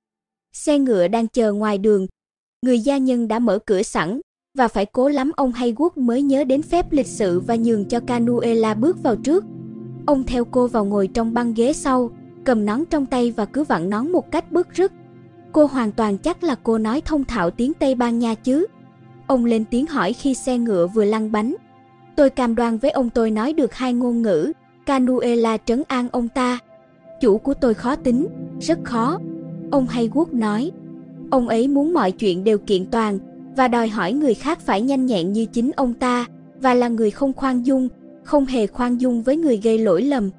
Speaker 1: Xe ngựa đang chờ ngoài đường. Người gia nhân đã mở cửa sẵn, và phải cố lắm ông Haywood mới nhớ đến phép lịch sự và nhường cho Canuela bước vào trước. Ông theo cô vào ngồi trong băng ghế sau, cầm nón trong tay và cứ vặn nón một cách bứt rứt. Cô hoàn toàn chắc là cô nói thông thạo tiếng Tây Ban Nha chứ? Ông lên tiếng hỏi khi xe ngựa vừa lăn bánh. Tôi cam đoan với ông tôi nói được hai ngôn ngữ. Canuela trấn an ông ta. Chủ của tôi khó tính, rất khó. Ông Haywood nói. Ông ấy muốn mọi chuyện đều kiện toàn và đòi hỏi người khác phải nhanh nhẹn như chính ông ta, và là người không khoan dung, không hề khoan dung với người gây lỗi lầm.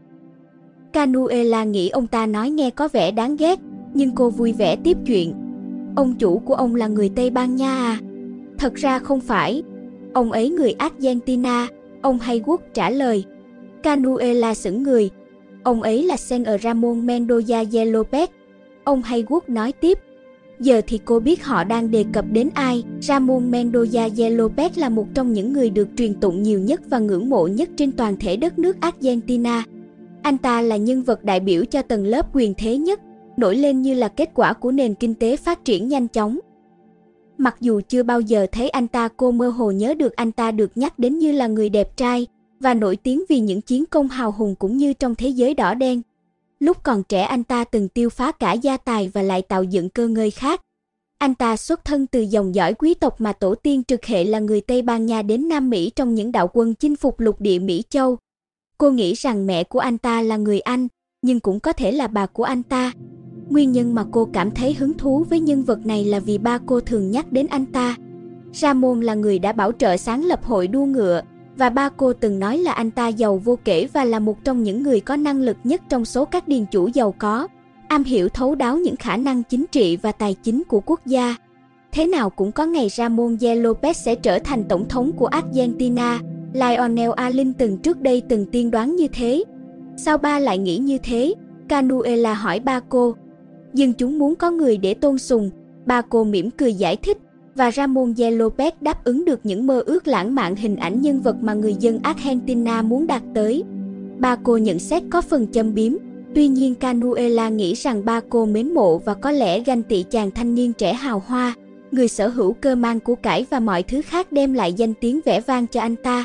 Speaker 1: Canuela nghĩ ông ta nói nghe có vẻ đáng ghét, nhưng cô vui vẻ tiếp chuyện. Ông chủ của ông là người Tây Ban Nha à? Thật ra không phải. Ông ấy người Argentina, ông Haywood trả lời. Canuela sững người. Ông ấy là Senor Ramon Mendoza de Lopez. Ông Haywood nói tiếp. Giờ thì cô biết họ đang đề cập đến ai. Ramon Mendoza de Lopez là một trong những người được truyền tụng nhiều nhất và ngưỡng mộ nhất trên toàn thể đất nước Argentina. Anh ta là nhân vật đại biểu cho tầng lớp quyền thế nhất, nổi lên như là kết quả của nền kinh tế phát triển nhanh chóng. Mặc dù chưa bao giờ thấy anh ta, cô mơ hồ nhớ được anh ta được nhắc đến như là người đẹp trai và nổi tiếng vì những chiến công hào hùng cũng như trong thế giới đỏ đen. Lúc còn trẻ anh ta từng tiêu phá cả gia tài và lại tạo dựng cơ ngơi khác. Anh ta xuất thân từ dòng dõi quý tộc mà tổ tiên trực hệ là người Tây Ban Nha đến Nam Mỹ trong những đạo quân chinh phục lục địa Mỹ Châu. Cô nghĩ rằng mẹ của anh ta là người Anh, nhưng cũng có thể là bà của anh ta. Nguyên nhân mà cô cảm thấy hứng thú với nhân vật này là vì ba cô thường nhắc đến anh ta. Ramon là người đã bảo trợ sáng lập hội đua ngựa, và ba cô từng nói là anh ta giàu vô kể và là một trong những người có năng lực nhất trong số các điền chủ giàu có, am hiểu thấu đáo những khả năng chính trị và tài chính của quốc gia. Thế nào cũng có ngày Ramon de Lopez sẽ trở thành tổng thống của Argentina. Lionel Alin từng trước đây từng tiên đoán như thế. Sao ba lại nghĩ như thế? Canuela hỏi ba cô. Dân chúng muốn có người để tôn sùng, ba cô mỉm cười giải thích, và Ramon de Lopez đáp ứng được những mơ ước lãng mạn hình ảnh nhân vật mà người dân Argentina muốn đạt tới. Ba cô nhận xét có phần châm biếm, Tuy nhiên Canuela nghĩ rằng ba cô mến mộ và có lẽ ganh tị chàng thanh niên trẻ hào hoa, người sở hữu cơ mang của cải và mọi thứ khác đem lại danh tiếng vẻ vang cho anh ta.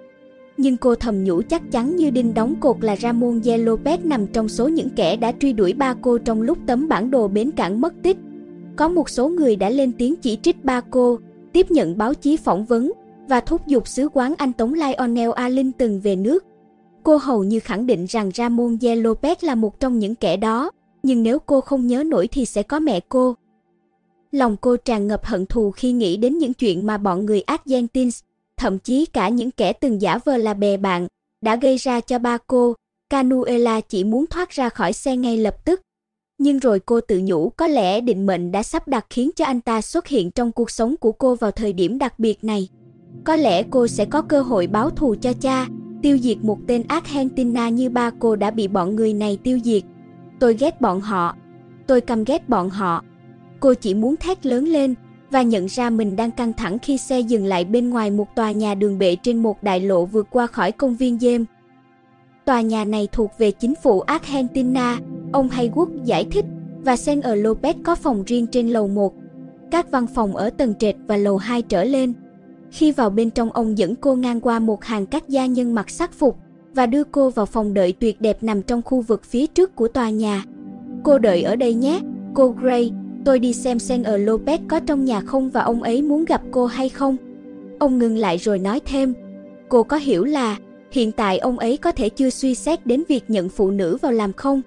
Speaker 1: Nhưng cô thầm nhủ chắc chắn như đinh đóng cột là Ramon de Lopez nằm trong số những kẻ đã truy đuổi ba cô trong lúc tấm bản đồ bến cảng mất tích. Có một số người đã lên tiếng chỉ trích ba cô, tiếp nhận báo chí phỏng vấn và thúc giục sứ quán Anh Tống Lionel Arlington về nước. Cô hầu như khẳng định rằng Ramon de Lopez là một trong những kẻ đó, nhưng nếu cô không nhớ nổi thì sẽ có mẹ cô. Lòng cô tràn ngập hận thù khi nghĩ đến những chuyện mà bọn người Argentines, thậm chí cả những kẻ từng giả vờ là bè bạn, đã gây ra cho ba cô. Canuela chỉ muốn thoát ra khỏi xe ngay lập tức. Nhưng rồi cô tự nhủ có lẽ định mệnh đã sắp đặt khiến cho anh ta xuất hiện trong cuộc sống của cô vào thời điểm đặc biệt này. Có lẽ cô sẽ có cơ hội báo thù cho cha, tiêu diệt một tên Argentina như ba cô đã bị bọn người này tiêu diệt. Tôi ghét bọn họ. Tôi căm ghét bọn họ. Cô chỉ muốn thét lớn lên và nhận ra mình đang căng thẳng khi xe dừng lại bên ngoài một tòa nhà đường bệ trên một đại lộ vượt qua khỏi công viên James. Tòa nhà này thuộc về chính phủ Argentina, ông Haywood giải thích, và Senor Lopez có phòng riêng trên lầu một. Các văn phòng ở tầng trệt và lầu hai trở lên. Khi vào bên trong, ông dẫn cô ngang qua một hàng các gia nhân mặc sắc phục và đưa cô vào phòng đợi tuyệt đẹp nằm trong khu vực phía trước của tòa nhà. Cô đợi ở đây nhé, cô Gray. Tôi đi xem Senor Lopez có trong nhà không và ông ấy muốn gặp cô hay không. Ông ngừng lại rồi nói thêm, cô có hiểu là hiện tại ông ấy có thể chưa suy xét đến việc nhận phụ nữ vào làm không?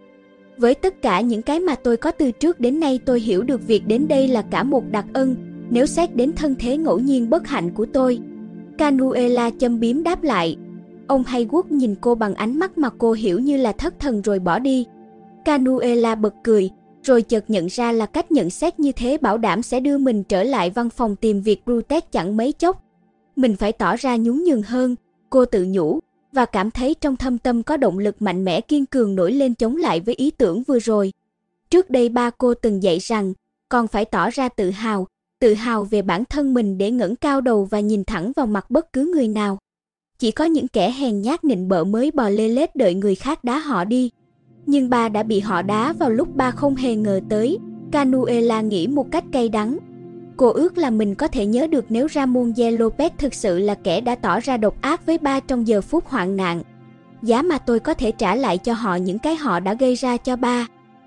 Speaker 1: Với tất cả những cái mà tôi có từ trước đến nay, tôi hiểu được việc đến đây là cả một đặc ân, nếu xét đến thân thế ngẫu nhiên bất hạnh của tôi. Canuela châm biếm đáp lại. Ông Haywood nhìn cô bằng ánh mắt mà cô hiểu như là thất thần rồi bỏ đi. Canuela bật cười, rồi chợt nhận ra là cách nhận xét như thế bảo đảm sẽ đưa mình trở lại văn phòng tìm việc Brutes chẳng mấy chốc. Mình phải tỏ ra nhún nhường hơn, cô tự nhủ, và cảm thấy trong thâm tâm có động lực mạnh mẽ kiên cường nổi lên chống lại với ý tưởng vừa rồi. Trước đây ba cô từng dạy rằng, còn phải tỏ ra tự hào, tự hào về bản thân mình để ngẩng cao đầu và nhìn thẳng vào mặt bất cứ người nào. Chỉ có những kẻ hèn nhát nịnh bợ mới bò lê lết đợi người khác đá họ đi. Nhưng ba đã bị họ đá vào lúc ba không hề ngờ tới. Canuela nghĩ một cách cay đắng. Cô ước là mình có thể nhớ được nếu Ramon de Lopez thực sự là kẻ đã tỏ ra độc ác với ba trong giờ phút hoạn nạn. Giá mà tôi có thể trả lại cho họ những cái họ đã gây ra cho ba.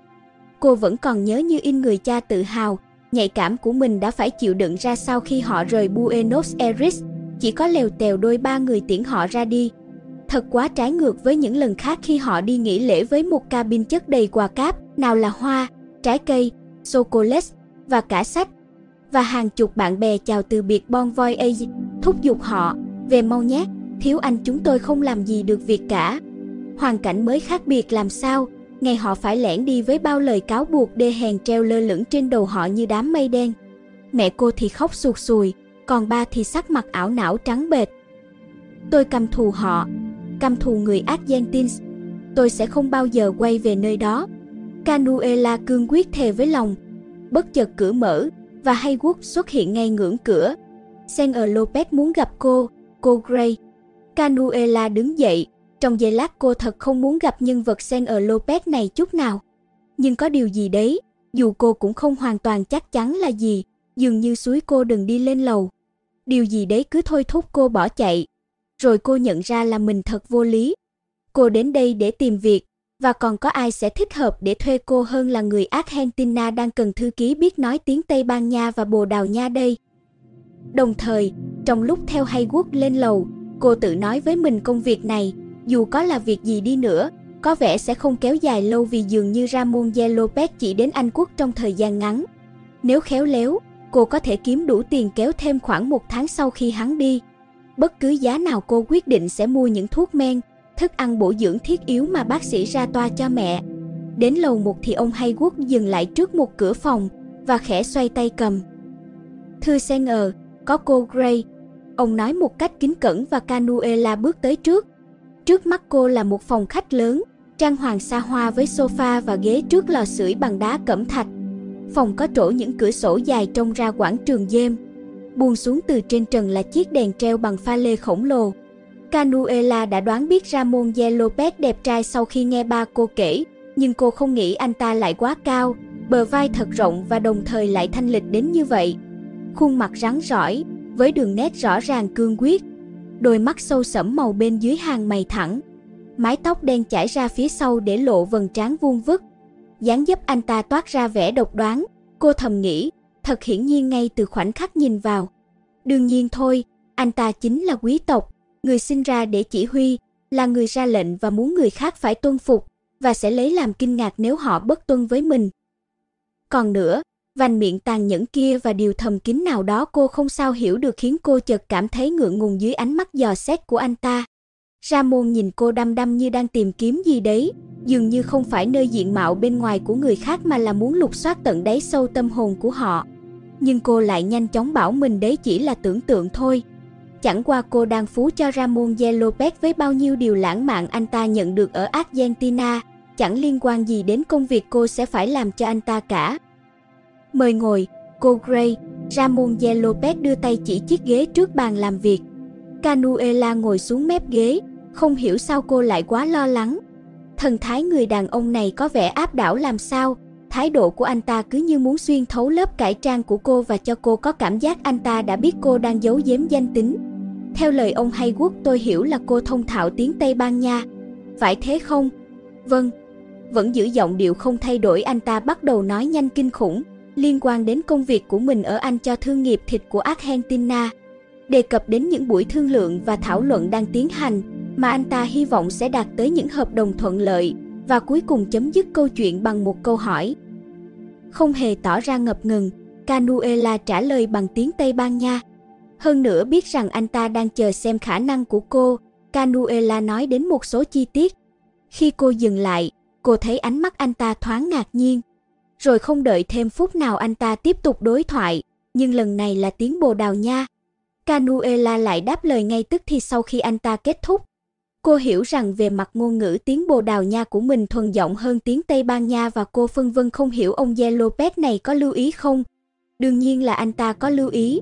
Speaker 1: Cô vẫn còn nhớ như in người cha tự hào, nhạy cảm của mình đã phải chịu đựng ra sao khi họ rời Buenos Aires, chỉ có lèo tèo đôi ba người tiễn họ ra đi. Thật quá trái ngược với những lần khác khi họ đi nghỉ lễ với một cabin chất đầy quà cáp, nào là hoa, trái cây, chocolate và cả sách. Và hàng chục bạn bè chào từ biệt bon voyage, thúc giục họ, về mau nhé, thiếu anh chúng tôi không làm gì được việc cả. Hoàn cảnh mới khác biệt làm sao, ngày họ phải lẻn đi với bao lời cáo buộc đê hèn treo lơ lửng trên đầu họ như đám mây đen. Mẹ cô thì khóc sụt sùi, còn ba thì sắc mặt ảo não trắng bệch. Tôi căm thù họ, căm thù người Argentines. Tôi sẽ không bao giờ quay về nơi đó. Canuela cương quyết thề với lòng. Bất chợt cửa mở và Haywood xuất hiện ngay ngưỡng cửa. Senor Lopez muốn gặp cô, cô Gray. Canuela đứng dậy. Trong giây lát cô thật không muốn gặp nhân vật Senor Lopez này chút nào. Nhưng có điều gì đấy, dù cô cũng không hoàn toàn chắc chắn là gì, dường như xúi cô đừng đi lên lầu. Điều gì đấy cứ thôi thúc cô bỏ chạy. Rồi cô nhận ra là mình thật vô lý. Cô đến đây để tìm việc, và còn có ai sẽ thích hợp để thuê cô hơn là người Argentina đang cần thư ký biết nói tiếng Tây Ban Nha và Bồ Đào Nha đây. Đồng thời, trong lúc theo Haywood lên lầu, cô tự nói với mình công việc này, dù có là việc gì đi nữa, có vẻ sẽ không kéo dài lâu vì dường như Ramon de Lopez chỉ đến Anh Quốc trong thời gian ngắn. Nếu khéo léo, cô có thể kiếm đủ tiền kéo thêm khoảng một tháng sau khi hắn đi. Bất cứ giá nào cô quyết định sẽ mua những thuốc men, thức ăn bổ dưỡng thiết yếu mà bác sĩ ra toa cho mẹ. Đến lầu một thì ông Haywood dừng lại trước một cửa phòng và khẽ xoay tay cầm. Thưa Senor, có cô Gray. Ông nói một cách kính cẩn và Canuela bước tới trước. Trước mắt cô là một phòng khách lớn, trang hoàng xa hoa với sofa và ghế trước lò sưởi bằng đá cẩm thạch. Phòng có trổ những cửa sổ dài trông ra quảng trường James. Buông xuống từ trên trần là chiếc đèn treo bằng pha lê khổng lồ. Canuella đã đoán biết Ramon de Lopez đẹp trai sau khi nghe ba cô kể, nhưng cô không nghĩ anh ta lại quá cao, bờ vai thật rộng và đồng thời lại thanh lịch đến như vậy. Khuôn mặt rắn rỏi, với đường nét rõ ràng cương quyết, đôi mắt sâu sẫm màu bên dưới hàng mày thẳng, mái tóc đen chải ra phía sau để lộ vầng trán vuông vức. Dáng dấp anh ta toát ra vẻ độc đoán, cô thầm nghĩ, thật hiển nhiên ngay từ khoảnh khắc nhìn vào. Đương nhiên thôi, anh ta chính là quý tộc, người sinh ra để chỉ huy, là người ra lệnh và muốn người khác phải tuân phục, và sẽ lấy làm kinh ngạc nếu họ bất tuân với mình. Còn nữa, vành miệng tàn nhẫn kia và điều thầm kín nào đó cô không sao hiểu được khiến cô chợt cảm thấy ngượng ngùng dưới ánh mắt dò xét của anh ta. Ramon nhìn cô đăm đăm như đang tìm kiếm gì đấy, dường như không phải nơi diện mạo bên ngoài của người khác mà là muốn lục soát tận đáy sâu tâm hồn của họ. Nhưng cô lại nhanh chóng bảo mình đấy chỉ là tưởng tượng thôi. Chẳng qua cô đang phú cho Ramon de Lopez với bao nhiêu điều lãng mạn anh ta nhận được ở Argentina, chẳng liên quan gì đến công việc cô sẽ phải làm cho anh ta cả. Mời ngồi, cô Gray. Ramon de Lopez đưa tay chỉ chiếc ghế trước bàn làm việc. Canuella ngồi xuống mép ghế, không hiểu sao cô lại quá lo lắng. Thần thái người đàn ông này có vẻ áp đảo làm sao, thái độ của anh ta cứ như muốn xuyên thấu lớp cải trang của cô và cho cô có cảm giác anh ta đã biết cô đang giấu giếm danh tính. Theo lời ông Haywood, tôi hiểu là cô thông thạo tiếng Tây Ban Nha. Phải thế không? Vâng. Vẫn giữ giọng điệu không thay đổi, anh ta bắt đầu nói nhanh kinh khủng, liên quan đến công việc của mình ở Anh cho thương nghiệp thịt của Argentina. Đề cập đến những buổi thương lượng và thảo luận đang tiến hành, mà anh ta hy vọng sẽ đạt tới những hợp đồng thuận lợi, và cuối cùng chấm dứt câu chuyện bằng một câu hỏi. Không hề tỏ ra ngập ngừng, Canuella trả lời bằng tiếng Tây Ban Nha. Hơn nữa biết rằng anh ta đang chờ xem khả năng của cô, Canuella nói đến một số chi tiết. Khi cô dừng lại, cô thấy ánh mắt anh ta thoáng ngạc nhiên. Rồi không đợi thêm phút nào anh ta tiếp tục đối thoại, nhưng lần này là tiếng Bồ Đào Nha. Canuella lại đáp lời ngay tức thì sau khi anh ta kết thúc. Cô hiểu rằng về mặt ngôn ngữ tiếng Bồ Đào Nha của mình thuần giọng hơn tiếng Tây Ban Nha và cô phân vân không hiểu ông de Lopez này có lưu ý không. Đương nhiên là anh ta có lưu ý.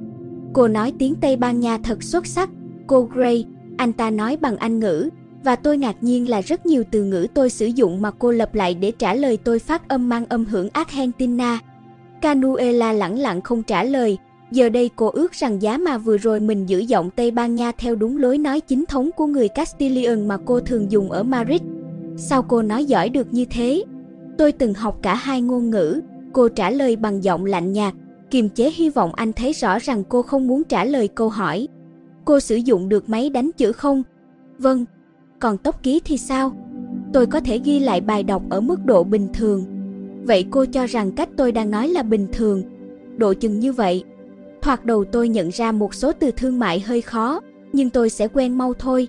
Speaker 1: Cô nói tiếng Tây Ban Nha thật xuất sắc, cô Gray, anh ta nói bằng Anh ngữ, và tôi ngạc nhiên là rất nhiều từ ngữ tôi sử dụng mà cô lặp lại để trả lời tôi phát âm mang âm hưởng Argentina. Canuella lẳng lặng không trả lời. Giờ đây cô ước rằng giá mà vừa rồi mình giữ giọng Tây Ban Nha theo đúng lối nói chính thống của người Castilian mà cô thường dùng ở Madrid. Sao cô nói giỏi được như thế? Tôi từng học cả hai ngôn ngữ, cô trả lời bằng giọng lạnh nhạt, kiềm chế hy vọng anh thấy rõ rằng cô không muốn trả lời câu hỏi. Cô sử dụng được máy đánh chữ không? Vâng. Còn tốc ký thì sao? Tôi có thể ghi lại bài đọc ở mức độ bình thường. Vậy cô cho rằng cách tôi đang nói là bình thường? Độ chừng như vậy. Thoạt đầu tôi nhận ra một số từ thương mại hơi khó, nhưng tôi sẽ quen mau thôi.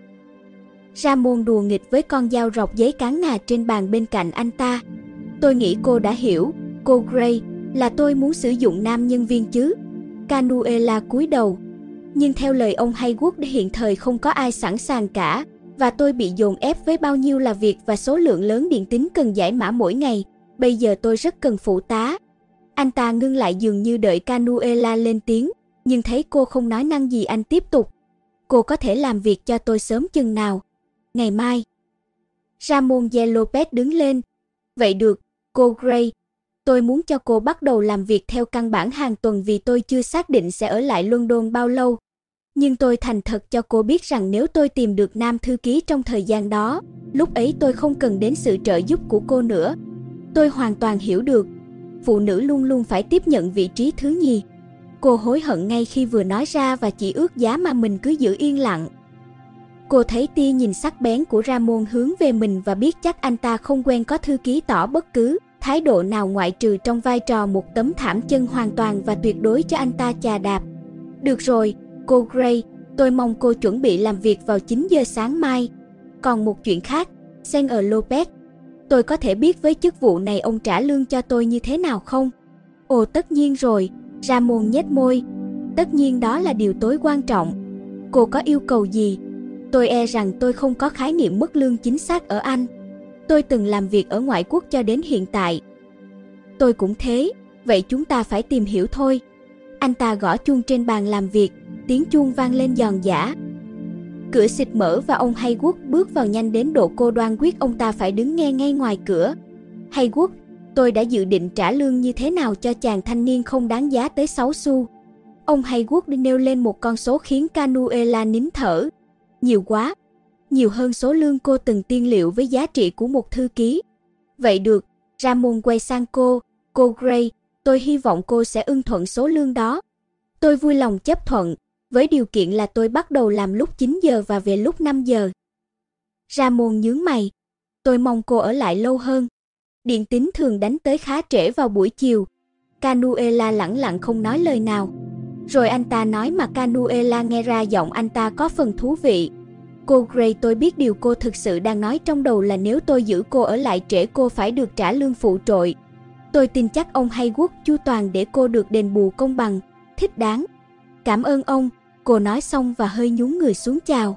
Speaker 1: Ramon đùa nghịch với con dao rọc giấy cán ngà trên bàn bên cạnh anh ta. Tôi nghĩ cô đã hiểu, cô Gray, là tôi muốn sử dụng nam nhân viên chứ. Canuella cúi đầu. Nhưng theo lời ông Haywood hiện thời không có ai sẵn sàng cả, và tôi bị dồn ép với bao nhiêu là việc và số lượng lớn điện tín cần giải mã mỗi ngày. Bây giờ tôi rất cần phụ tá. Anh ta ngưng lại dường như đợi Canuella lên tiếng, nhưng thấy cô không nói năng gì anh tiếp tục. Cô có thể làm việc cho tôi sớm chừng nào? Ngày mai. Ramon de Lopez đứng lên. Vậy được, cô Gray. Tôi muốn cho cô bắt đầu làm việc theo căn bản hàng tuần vì tôi chưa xác định sẽ ở lại London bao lâu. Nhưng tôi thành thật cho cô biết rằng nếu tôi tìm được nam thư ký trong thời gian đó, lúc ấy tôi không cần đến sự trợ giúp của cô nữa. Tôi hoàn toàn hiểu được. Phụ nữ luôn luôn phải tiếp nhận vị trí thứ nhì. Cô hối hận ngay khi vừa nói ra và chỉ ước giá mà mình cứ giữ yên lặng. Cô thấy tia nhìn sắc bén của Ramon hướng về mình và biết chắc anh ta không quen có thư ký tỏ bất cứ thái độ nào ngoại trừ trong vai trò một tấm thảm chân hoàn toàn và tuyệt đối cho anh ta chà đạp. Được rồi, cô Gray, tôi mong cô chuẩn bị làm việc vào chín giờ sáng mai. Còn một chuyện khác, Senor Lopez, tôi có thể biết với chức vụ này ông trả lương cho tôi như thế nào không? Ồ tất nhiên rồi, Ramon nhếch môi. Tất nhiên đó là điều tối quan trọng. Cô có yêu cầu gì? Tôi e rằng tôi không có khái niệm mức lương chính xác ở Anh. Tôi từng làm việc ở ngoại quốc cho đến hiện tại. Tôi cũng thế, vậy chúng ta phải tìm hiểu thôi. Anh ta gõ chuông trên bàn làm việc, tiếng chuông vang lên giòn giã. Cửa xịt mở và ông Haywood bước vào nhanh đến độ cô đoán quyết ông ta phải đứng nghe ngay ngoài cửa. Haywood, tôi đã dự định trả lương như thế nào cho chàng thanh niên không đáng giá tới sáu xu. Ông Haywood đi nêu lên một con số khiến Canuella nín thở. Nhiều quá, nhiều hơn số lương cô từng tiên liệu với giá trị của một thư ký. Vậy được, Ramon quay sang cô, cô Gray, tôi hy vọng cô sẽ ưng thuận số lương đó. Tôi vui lòng chấp thuận, với điều kiện là tôi bắt đầu làm lúc chín giờ và về lúc năm giờ. Ramon nhướng mày, tôi mong cô ở lại lâu hơn. Điện tín thường đánh tới khá trễ vào buổi chiều. Canuella lẳng lặng không nói lời nào. Rồi anh ta nói mà Canuella nghe ra giọng anh ta có phần thú vị. Cô Gray, tôi biết điều cô thực sự đang nói trong đầu là nếu tôi giữ cô ở lại trễ cô phải được trả lương phụ trội. Tôi tin chắc ông Haywood chu toàn để cô được đền bù công bằng, thích đáng. Cảm ơn ông, cô nói xong và hơi nhún người xuống chào.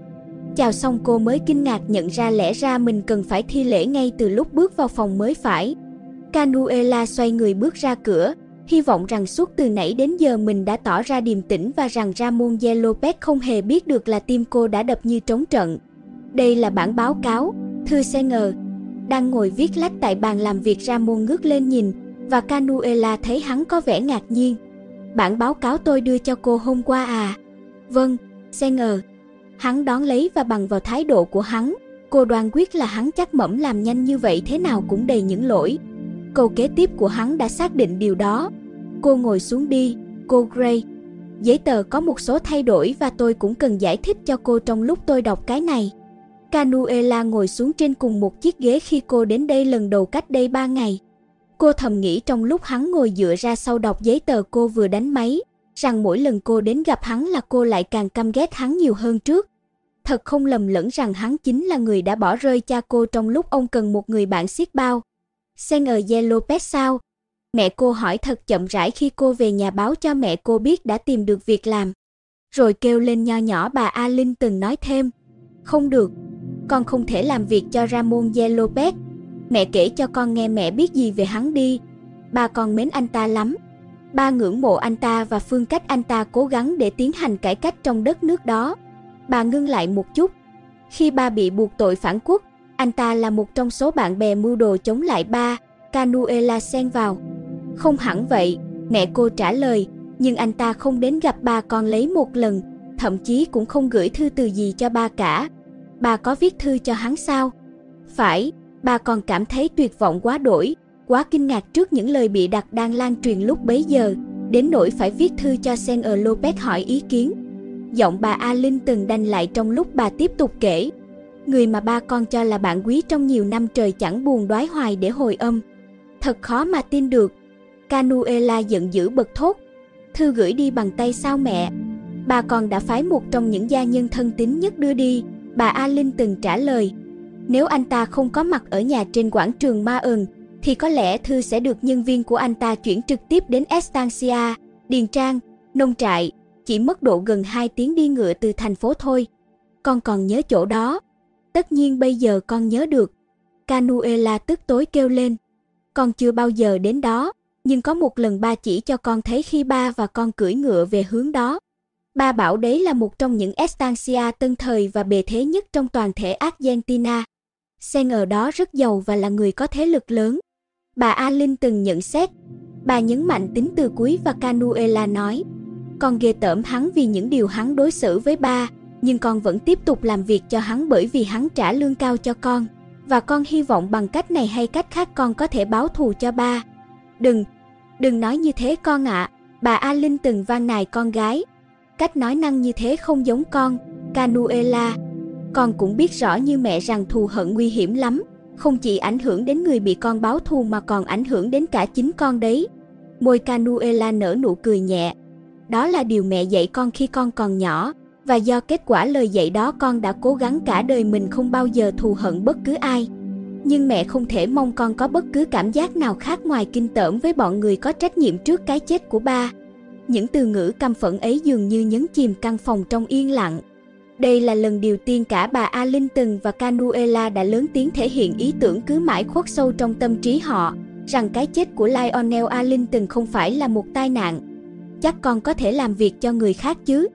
Speaker 1: Chào xong cô mới kinh ngạc nhận ra lẽ ra mình cần phải thi lễ ngay từ lúc bước vào phòng mới phải. Canuella xoay người bước ra cửa, hy vọng rằng suốt từ nãy đến giờ mình đã tỏ ra điềm tĩnh và rằng Ramon de Lopez không hề biết được là tim cô đã đập như trống trận. Đây là bản báo cáo, thưa Sanger. Đang ngồi viết lách tại bàn làm việc, Ramon ngước lên nhìn, và Canuella thấy hắn có vẻ ngạc nhiên. Bản báo cáo tôi đưa cho cô hôm qua à? Vâng, Sanger. Hắn đón lấy và bằng vào thái độ của hắn, cô đoán quyết là hắn chắc mẩm làm nhanh như vậy thế nào cũng đầy những lỗi. Câu kế tiếp của hắn đã xác định điều đó. Cô ngồi xuống đi, cô Gray. Giấy tờ có một số thay đổi và tôi cũng cần giải thích cho cô trong lúc tôi đọc cái này. Canuella ngồi xuống trên cùng một chiếc ghế khi cô đến đây lần đầu cách đây ba ngày. Cô thầm nghĩ trong lúc hắn ngồi dựa ra sau đọc giấy tờ cô vừa đánh máy, rằng mỗi lần cô đến gặp hắn là cô lại càng căm ghét hắn nhiều hơn trước. Thật không lầm lẫn rằng hắn chính là người đã bỏ rơi cha cô trong lúc ông cần một người bạn xiết bao. Sanger de Lopez sao? Mẹ cô hỏi thật chậm rãi khi cô về nhà báo cho mẹ cô biết đã tìm được việc làm. Rồi kêu lên nho nhỏ. Bà Alin từng nói thêm, không được, con không thể làm việc cho Ramon de Lopez. Mẹ kể cho con nghe mẹ biết gì về hắn đi. Ba con mến anh ta lắm. Ba ngưỡng mộ anh ta và phương cách anh ta cố gắng để tiến hành cải cách trong đất nước đó. Bà ngưng lại một chút. Khi ba bị buộc tội phản quốc, anh ta là một trong số bạn bè mưu đồ chống lại ba. Canuella xen vào. Không hẳn vậy, mẹ cô trả lời, nhưng anh ta không đến gặp ba con lấy một lần, thậm chí cũng không gửi thư từ gì cho ba cả. Bà có viết thư cho hắn sao? Phải, bà còn cảm thấy tuyệt vọng quá đỗi, quá kinh ngạc trước những lời bịa đặt đang lan truyền lúc bấy giờ, đến nỗi phải viết thư cho Sanger Lopez hỏi ý kiến. Giọng bà Alin từng đanh lại trong lúc bà tiếp tục kể. Người mà ba con cho là bạn quý trong nhiều năm trời chẳng buồn đoái hoài để hồi âm. Thật khó mà tin được. Canuella giận dữ bật thốt. Thư gửi đi bằng tay sao mẹ? Bà còn đã phái một trong những gia nhân thân tín nhất đưa đi, bà Alin từng trả lời. Nếu anh ta không có mặt ở nhà trên quảng trường Ma ơn, thì có lẽ thư sẽ được nhân viên của anh ta chuyển trực tiếp đến Estancia, điền trang, nông trại, chỉ mất độ gần hai tiếng đi ngựa từ thành phố thôi. Con còn nhớ chỗ đó? Tất nhiên bây giờ con nhớ được. Canuella tức tối kêu lên. Con chưa bao giờ đến đó, nhưng có một lần ba chỉ cho con thấy khi ba và con cưỡi ngựa về hướng đó. Ba bảo đấy là một trong những estancia tân thời và bề thế nhất trong toàn thể Argentina. Sanger đó rất giàu và là người có thế lực lớn. Bà Alin từng nhận xét. Bà nhấn mạnh tính từ cuối và Canuella nói. Con ghê tởm hắn vì những điều hắn đối xử với ba, nhưng con vẫn tiếp tục làm việc cho hắn bởi vì hắn trả lương cao cho con. Và con hy vọng bằng cách này hay cách khác con có thể báo thù cho ba. Đừng, đừng nói như thế con ạ, à. Bà Alin từng van nài con gái. Cách nói năng như thế không giống con, Canuella. Con cũng biết rõ như mẹ rằng thù hận nguy hiểm lắm, không chỉ ảnh hưởng đến người bị con báo thù mà còn ảnh hưởng đến cả chính con đấy. Môi Canuella nở nụ cười nhẹ. Đó là điều mẹ dạy con khi con còn nhỏ, và do kết quả lời dạy đó con đã cố gắng cả đời mình không bao giờ thù hận bất cứ ai. Nhưng mẹ không thể mong con có bất cứ cảm giác nào khác ngoài kinh tởm với bọn người có trách nhiệm trước cái chết của ba. Những từ ngữ căm phẫn ấy dường như nhấn chìm căn phòng trong yên lặng. Đây là lần đầu tiên cả bà Arlington và Canuella đã lớn tiếng thể hiện ý tưởng cứ mãi khuất sâu trong tâm trí họ, rằng cái chết của Lionel Arlington không phải là một tai nạn. Chắc con có thể làm việc cho người khác chứ?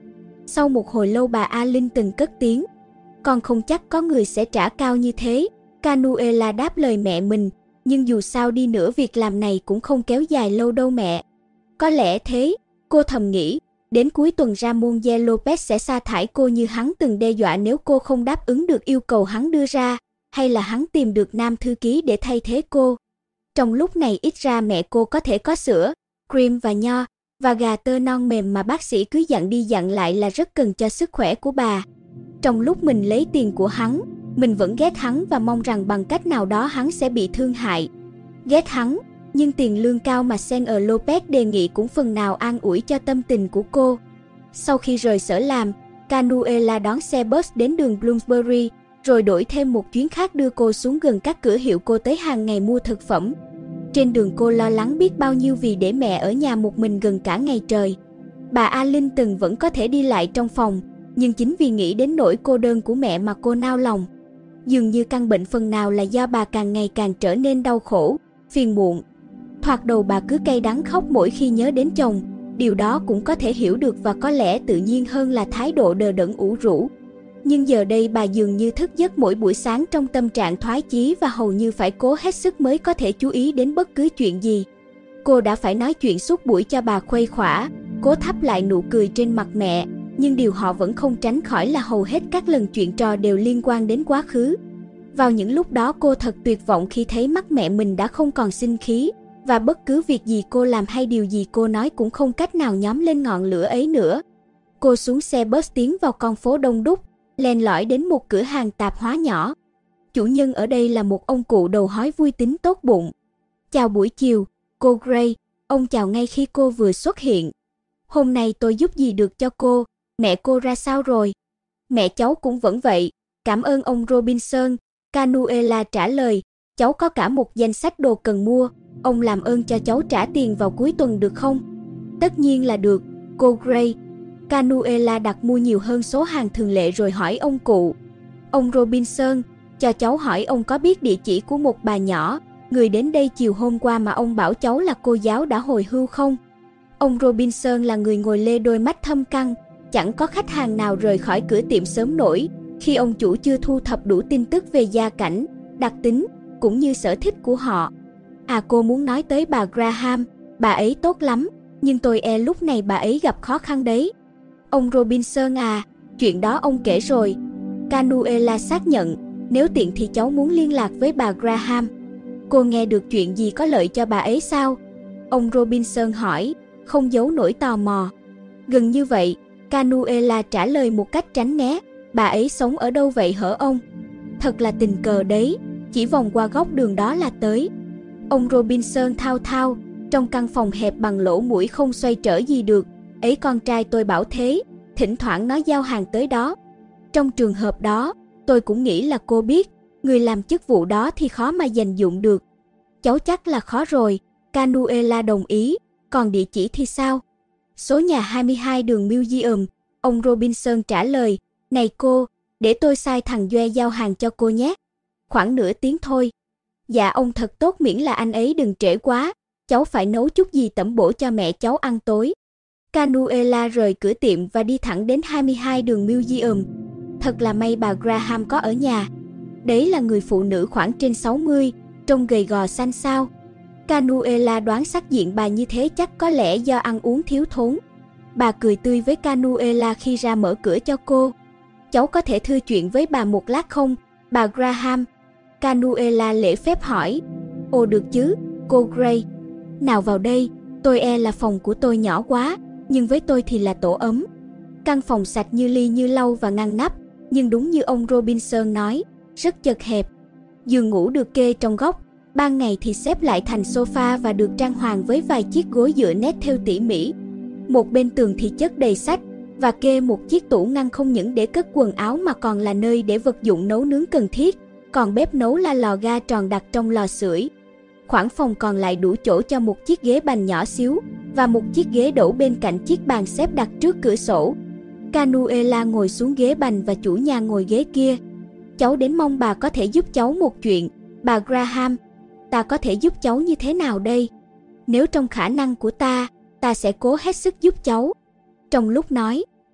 Speaker 1: Sau một hồi lâu bà Arlington cất tiếng. Con không chắc có người sẽ trả cao như thế. Canuela đáp lời mẹ mình, nhưng dù sao đi nữa việc làm này cũng không kéo dài lâu đâu mẹ. Có lẽ thế, cô thầm nghĩ, đến cuối tuần Ramon de Lopez sẽ sa thải cô như hắn từng đe dọa nếu cô không đáp ứng được yêu cầu hắn đưa ra, hay là hắn tìm được nam thư ký để thay thế cô. Trong lúc này ít ra mẹ cô có thể có sữa, cream và nho, và gà tơ non mềm mà bác sĩ cứ dặn đi dặn lại là rất cần cho sức khỏe của bà. Trong lúc mình lấy tiền của hắn, mình vẫn ghét hắn và mong rằng bằng cách nào đó hắn sẽ bị thương hại. Ghét hắn, nhưng tiền lương cao mà Senor Lopez đề nghị cũng phần nào an ủi cho tâm tình của cô. Sau khi rời sở làm, Canuela đón xe bus đến đường Bloomsbury, rồi đổi thêm một chuyến khác đưa cô xuống gần các cửa hiệu cô tới hàng ngày mua thực phẩm. Trên đường cô lo lắng biết bao nhiêu vì để mẹ ở nhà một mình gần cả ngày trời. Bà Arlington vẫn có thể đi lại trong phòng, nhưng chính vì nghĩ đến nỗi cô đơn của mẹ mà cô nao lòng. Dường như căn bệnh phần nào là do bà càng ngày càng trở nên đau khổ, phiền muộn. Thoạt đầu bà cứ cay đắng khóc mỗi khi nhớ đến chồng, điều đó cũng có thể hiểu được và có lẽ tự nhiên hơn là thái độ đờ đẫn ủ rũ. Nhưng giờ đây bà dường như thức giấc mỗi buổi sáng trong tâm trạng thoái chí và hầu như phải cố hết sức mới có thể chú ý đến bất cứ chuyện gì. Cô đã phải nói chuyện suốt buổi cho bà khuây khỏa, cố thắp lại nụ cười trên mặt mẹ, nhưng điều họ vẫn không tránh khỏi là hầu hết các lần chuyện trò đều liên quan đến quá khứ. Vào những lúc đó cô thật tuyệt vọng khi thấy mắt mẹ mình đã không còn sinh khí, và bất cứ việc gì cô làm hay điều gì cô nói cũng không cách nào nhóm lên ngọn lửa ấy nữa. Cô xuống xe bus tiến vào con phố đông đúc, len lỏi đến một cửa hàng tạp hóa nhỏ. Chủ nhân ở đây là một ông cụ đầu hói vui tính tốt bụng. Chào buổi chiều, cô Gray, ông chào ngay khi cô vừa xuất hiện. Hôm nay tôi giúp gì được cho cô, mẹ cô ra sao rồi? Mẹ cháu cũng vẫn vậy, cảm ơn ông Robinson, Canuela trả lời, cháu có cả một danh sách đồ cần mua, ông làm ơn cho cháu trả tiền vào cuối tuần được không? Tất nhiên là được, cô Gray. Canuela đặt mua nhiều hơn số hàng thường lệ rồi hỏi ông cụ. Ông Robinson, cho cháu hỏi ông có biết địa chỉ của một bà nhỏ, người đến đây chiều hôm qua mà ông bảo cháu là cô giáo đã hồi hưu không? Ông Robinson là người ngồi lê đôi mắt thâm căng, chẳng có khách hàng nào rời khỏi cửa tiệm sớm nổi, khi ông chủ chưa thu thập đủ tin tức về gia cảnh, đặc tính, cũng như sở thích của họ. À cô muốn nói tới bà Graham, bà ấy tốt lắm, nhưng tôi e lúc này bà ấy gặp khó khăn đấy. Ông Robinson à, chuyện đó ông kể rồi. Canuela xác nhận, nếu tiện thì cháu muốn liên lạc với bà Graham. Cô nghe được chuyện gì có lợi cho bà ấy sao? Ông Robinson hỏi, không giấu nỗi tò mò. Gần như vậy, Canuela trả lời một cách tránh né, bà ấy sống ở đâu vậy hở ông? Thật là tình cờ đấy, chỉ vòng qua góc đường đó là tới. Ông Robinson thao thao, trong căn phòng hẹp bằng lỗ mũi không xoay trở gì được, ấy con trai tôi bảo thế, thỉnh thoảng nó giao hàng tới đó. Trong trường hợp đó, tôi cũng nghĩ là cô biết, người làm chức vụ đó thì khó mà dành dụng được. Cháu chắc là khó rồi, Canuela đồng ý, còn địa chỉ thì sao? Số nhà hai mươi hai đường Museum, ông Robinson trả lời, này cô, để tôi sai thằng Doe giao hàng cho cô nhé. Khoảng nửa tiếng thôi. Dạ ông thật tốt miễn là anh ấy đừng trễ quá, cháu phải nấu chút gì tẩm bổ cho mẹ cháu ăn tối. Canuela rời cửa tiệm và đi thẳng đến hai mươi hai đường Museum. Thật là may bà Graham có ở nhà. Đấy là người phụ nữ khoảng trên sáu mươi, trông gầy gò xanh xao. Canuela đoán sắc diện bà như thế chắc có lẽ do ăn uống thiếu thốn. Bà cười tươi với Canuela khi ra mở cửa cho cô. Cháu có thể thư chuyện với bà một lát không, bà Graham? Canuela lễ phép hỏi. Ồ được chứ, cô Gray. Nào vào đây, tôi e là phòng của tôi nhỏ quá, nhưng với tôi thì là tổ ấm. Căn phòng sạch như ly như lau và ngăn nắp, nhưng đúng như ông Robinson nói, rất chật hẹp. Giường ngủ được kê trong góc, ban ngày thì xếp lại thành sofa và được trang hoàng với vài chiếc gối dựa nét thêu tỉ mỉ. Một bên tường thì chất đầy sách, và kê một chiếc tủ ngăn không những để cất quần áo mà còn là nơi để vật dụng nấu nướng cần thiết, còn bếp nấu là lò ga tròn đặt trong lò sưởi. Khoảng phòng còn lại đủ chỗ cho một chiếc ghế bành nhỏ xíu, và một chiếc ghế đẩu bên cạnh chiếc bàn xếp đặt trước cửa sổ. Canuela ngồi xuống ghế bành và chủ nhà ngồi ghế kia. Cháu đến mong bà có thể giúp cháu một chuyện, bà Graham. Ta có thể giúp cháu như thế nào đây? Nếu trong khả năng của ta, ta sẽ cố hết sức giúp cháu. Trong lúc nói,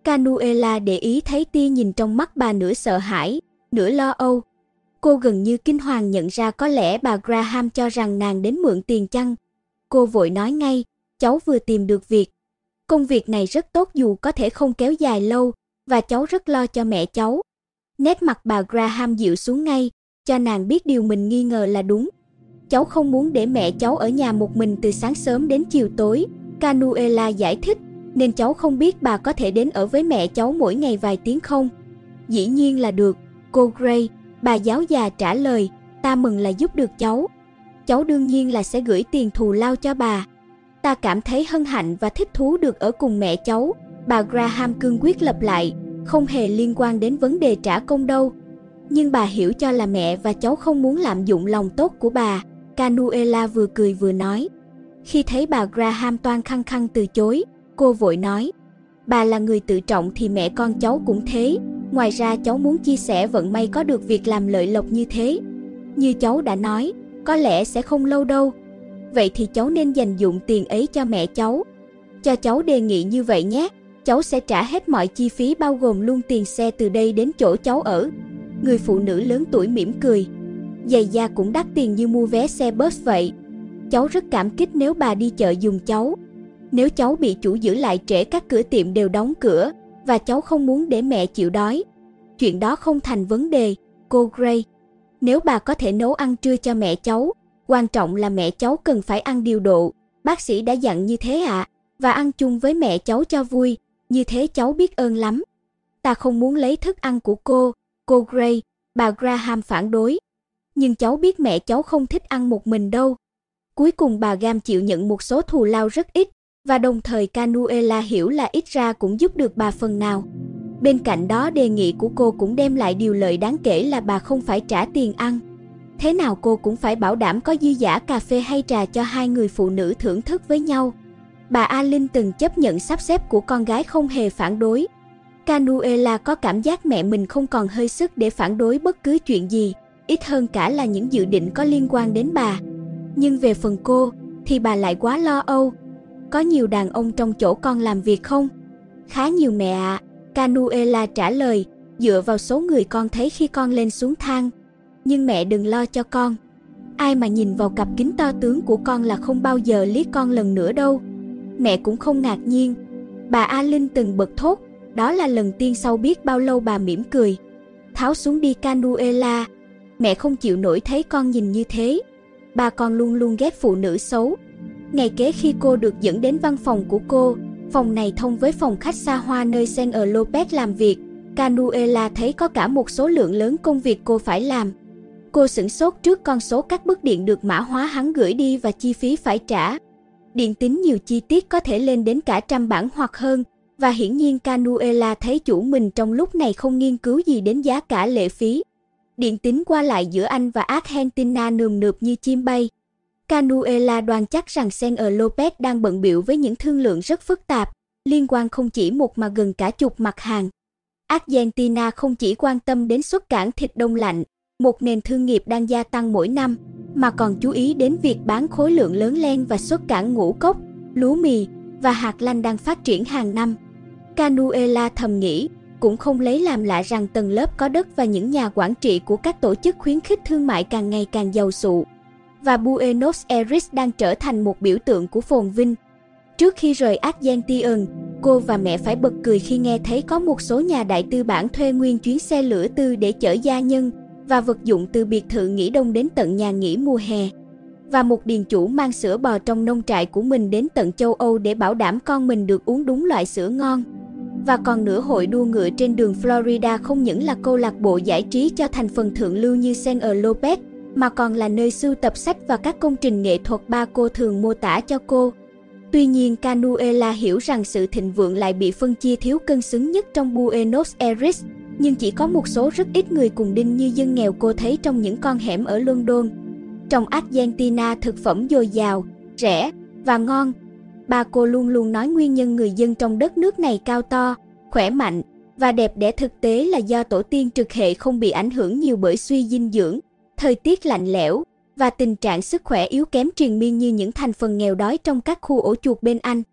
Speaker 1: Canuela để ý thấy tia nhìn trong mắt bà nửa sợ hãi, nửa lo âu. Cô gần như kinh hoàng nhận ra có lẽ bà Graham cho rằng nàng đến mượn tiền chăng. Cô vội nói ngay, cháu vừa tìm được việc. Công việc này rất tốt dù có thể không kéo dài lâu, và cháu rất lo cho mẹ cháu. Nét mặt bà Graham dịu xuống ngay, cho nàng biết điều mình nghi ngờ là đúng. Cháu không muốn để mẹ cháu ở nhà một mình từ sáng sớm đến chiều tối, Canuela giải thích, nên cháu không biết bà có thể đến ở với mẹ cháu mỗi ngày vài tiếng không? Dĩ nhiên là được, cô Gray, bà giáo già trả lời, ta mừng là giúp được cháu. Cháu đương nhiên là sẽ gửi tiền thù lao cho bà. Ta cảm thấy hân hạnh và thích thú được ở cùng mẹ cháu, bà Graham cương quyết lặp lại, không hề liên quan đến vấn đề trả công đâu. Nhưng bà hiểu cho là mẹ và cháu không muốn lạm dụng lòng tốt của bà, Canuela vừa cười vừa nói. Khi thấy bà Graham toan khăng khăng từ chối, cô vội nói, bà là người tự trọng thì mẹ con cháu cũng thế, ngoài ra cháu muốn chia sẻ vận may có được việc làm lợi lộc như thế. Như cháu đã nói, có lẽ sẽ không lâu đâu. Vậy thì cháu nên dành dụm tiền ấy cho mẹ cháu. Cho cháu đề nghị như vậy nhé, cháu sẽ trả hết mọi chi phí bao gồm luôn tiền xe từ đây đến chỗ cháu ở. Người phụ nữ lớn tuổi mỉm cười. Giày da cũng đắt tiền như mua vé xe bus vậy. Cháu rất cảm kích nếu bà đi chợ giùm cháu. Nếu cháu bị chủ giữ lại trễ các cửa tiệm đều đóng cửa, và cháu không muốn để mẹ chịu đói. Chuyện đó không thành vấn đề, cô Gray. Nếu bà có thể nấu ăn trưa cho mẹ cháu, quan trọng là mẹ cháu cần phải ăn điều độ, bác sĩ đã dặn như thế ạ, à, và ăn chung với mẹ cháu cho vui, như thế cháu biết ơn lắm. Ta không muốn lấy thức ăn của cô, cô Gray, bà Graham phản đối. Nhưng cháu biết mẹ cháu không thích ăn một mình đâu. Cuối cùng bà Graham chịu nhận một số thù lao rất ít, và đồng thời Canuela hiểu là ít ra cũng giúp được bà phần nào. Bên cạnh đó đề nghị của cô cũng đem lại điều lợi đáng kể là bà không phải trả tiền ăn. Thế nào cô cũng phải bảo đảm có dư dả cà phê hay trà cho hai người phụ nữ thưởng thức với nhau. Bà Alin từng chấp nhận sắp xếp của con gái không hề phản đối. Canuela có cảm giác mẹ mình không còn hơi sức để phản đối bất cứ chuyện gì, ít hơn cả là những dự định có liên quan đến bà. Nhưng về phần cô, thì bà lại quá lo âu. Có nhiều đàn ông trong chỗ con làm việc không? Khá nhiều mẹ ạ, à, Canuela trả lời, dựa vào số người con thấy khi con lên xuống thang. Nhưng mẹ đừng lo cho con. Ai mà nhìn vào cặp kính to tướng của con là không bao giờ liếc con lần nữa đâu. Mẹ cũng không ngạc nhiên. Bà Alin từng bật thốt, đó là lần tiên sau biết bao lâu bà mỉm cười. Tháo xuống đi Canuela, mẹ không chịu nổi thấy con nhìn như thế. Bà con luôn luôn ghét phụ nữ xấu. Ngày kế khi cô được dẫn đến văn phòng của cô, phòng này thông với phòng khách xa hoa nơi Senor Lopez làm việc, Canuela thấy có cả một số lượng lớn công việc cô phải làm. Cô sửng sốt trước con số các bức điện được mã hóa hắn gửi đi và chi phí phải trả. Điện tính nhiều chi tiết có thể lên đến cả trăm bảng hoặc hơn, và hiển nhiên Canuela thấy chủ mình trong lúc này không nghiên cứu gì đến giá cả lệ phí. Điện tính qua lại giữa Anh và Argentina nườm nượp như chim bay. Canuela đoán chắc rằng Senor Lopez đang bận bịu với những thương lượng rất phức tạp, liên quan không chỉ một mà gần cả chục mặt hàng. Argentina không chỉ quan tâm đến xuất cảng thịt đông lạnh, một nền thương nghiệp đang gia tăng mỗi năm, mà còn chú ý đến việc bán khối lượng lớn len và xuất cảng ngũ cốc, lúa mì và hạt lanh đang phát triển hàng năm. Canuela thầm nghĩ, cũng không lấy làm lạ rằng tầng lớp có đất và những nhà quản trị của các tổ chức khuyến khích thương mại càng ngày càng giàu sụ. Và Buenos Aires đang trở thành một biểu tượng của phồn vinh. Trước khi rời Argentina, cô và mẹ phải bật cười khi nghe thấy có một số nhà đại tư bản thuê nguyên chuyến xe lửa tư để chở gia nhân và vật dụng từ biệt thự nghỉ đông đến tận nhà nghỉ mùa hè. Và một điền chủ mang sữa bò trong nông trại của mình đến tận châu Âu để bảo đảm con mình được uống đúng loại sữa ngon. Và còn nữa, hội đua ngựa trên đường Florida không những là câu lạc bộ giải trí cho thành phần thượng lưu như Senor Lopez, mà còn là nơi sưu tập sách và các công trình nghệ thuật ba cô thường mô tả cho cô. Tuy nhiên Canuela hiểu rằng sự thịnh vượng lại bị phân chia thiếu cân xứng nhất trong Buenos Aires, nhưng chỉ có một số rất ít người cùng đinh như dân nghèo cô thấy trong những con hẻm ở London. Trong Argentina thực phẩm dồi dào, rẻ và ngon. Bà cô luôn luôn nói nguyên nhân người dân trong đất nước này cao to, khỏe mạnh và đẹp đẽ thực tế là do tổ tiên trực hệ không bị ảnh hưởng nhiều bởi suy dinh dưỡng, thời tiết lạnh lẽo và tình trạng sức khỏe yếu kém triền miên như những thành phần nghèo đói trong các khu ổ chuột bên Anh.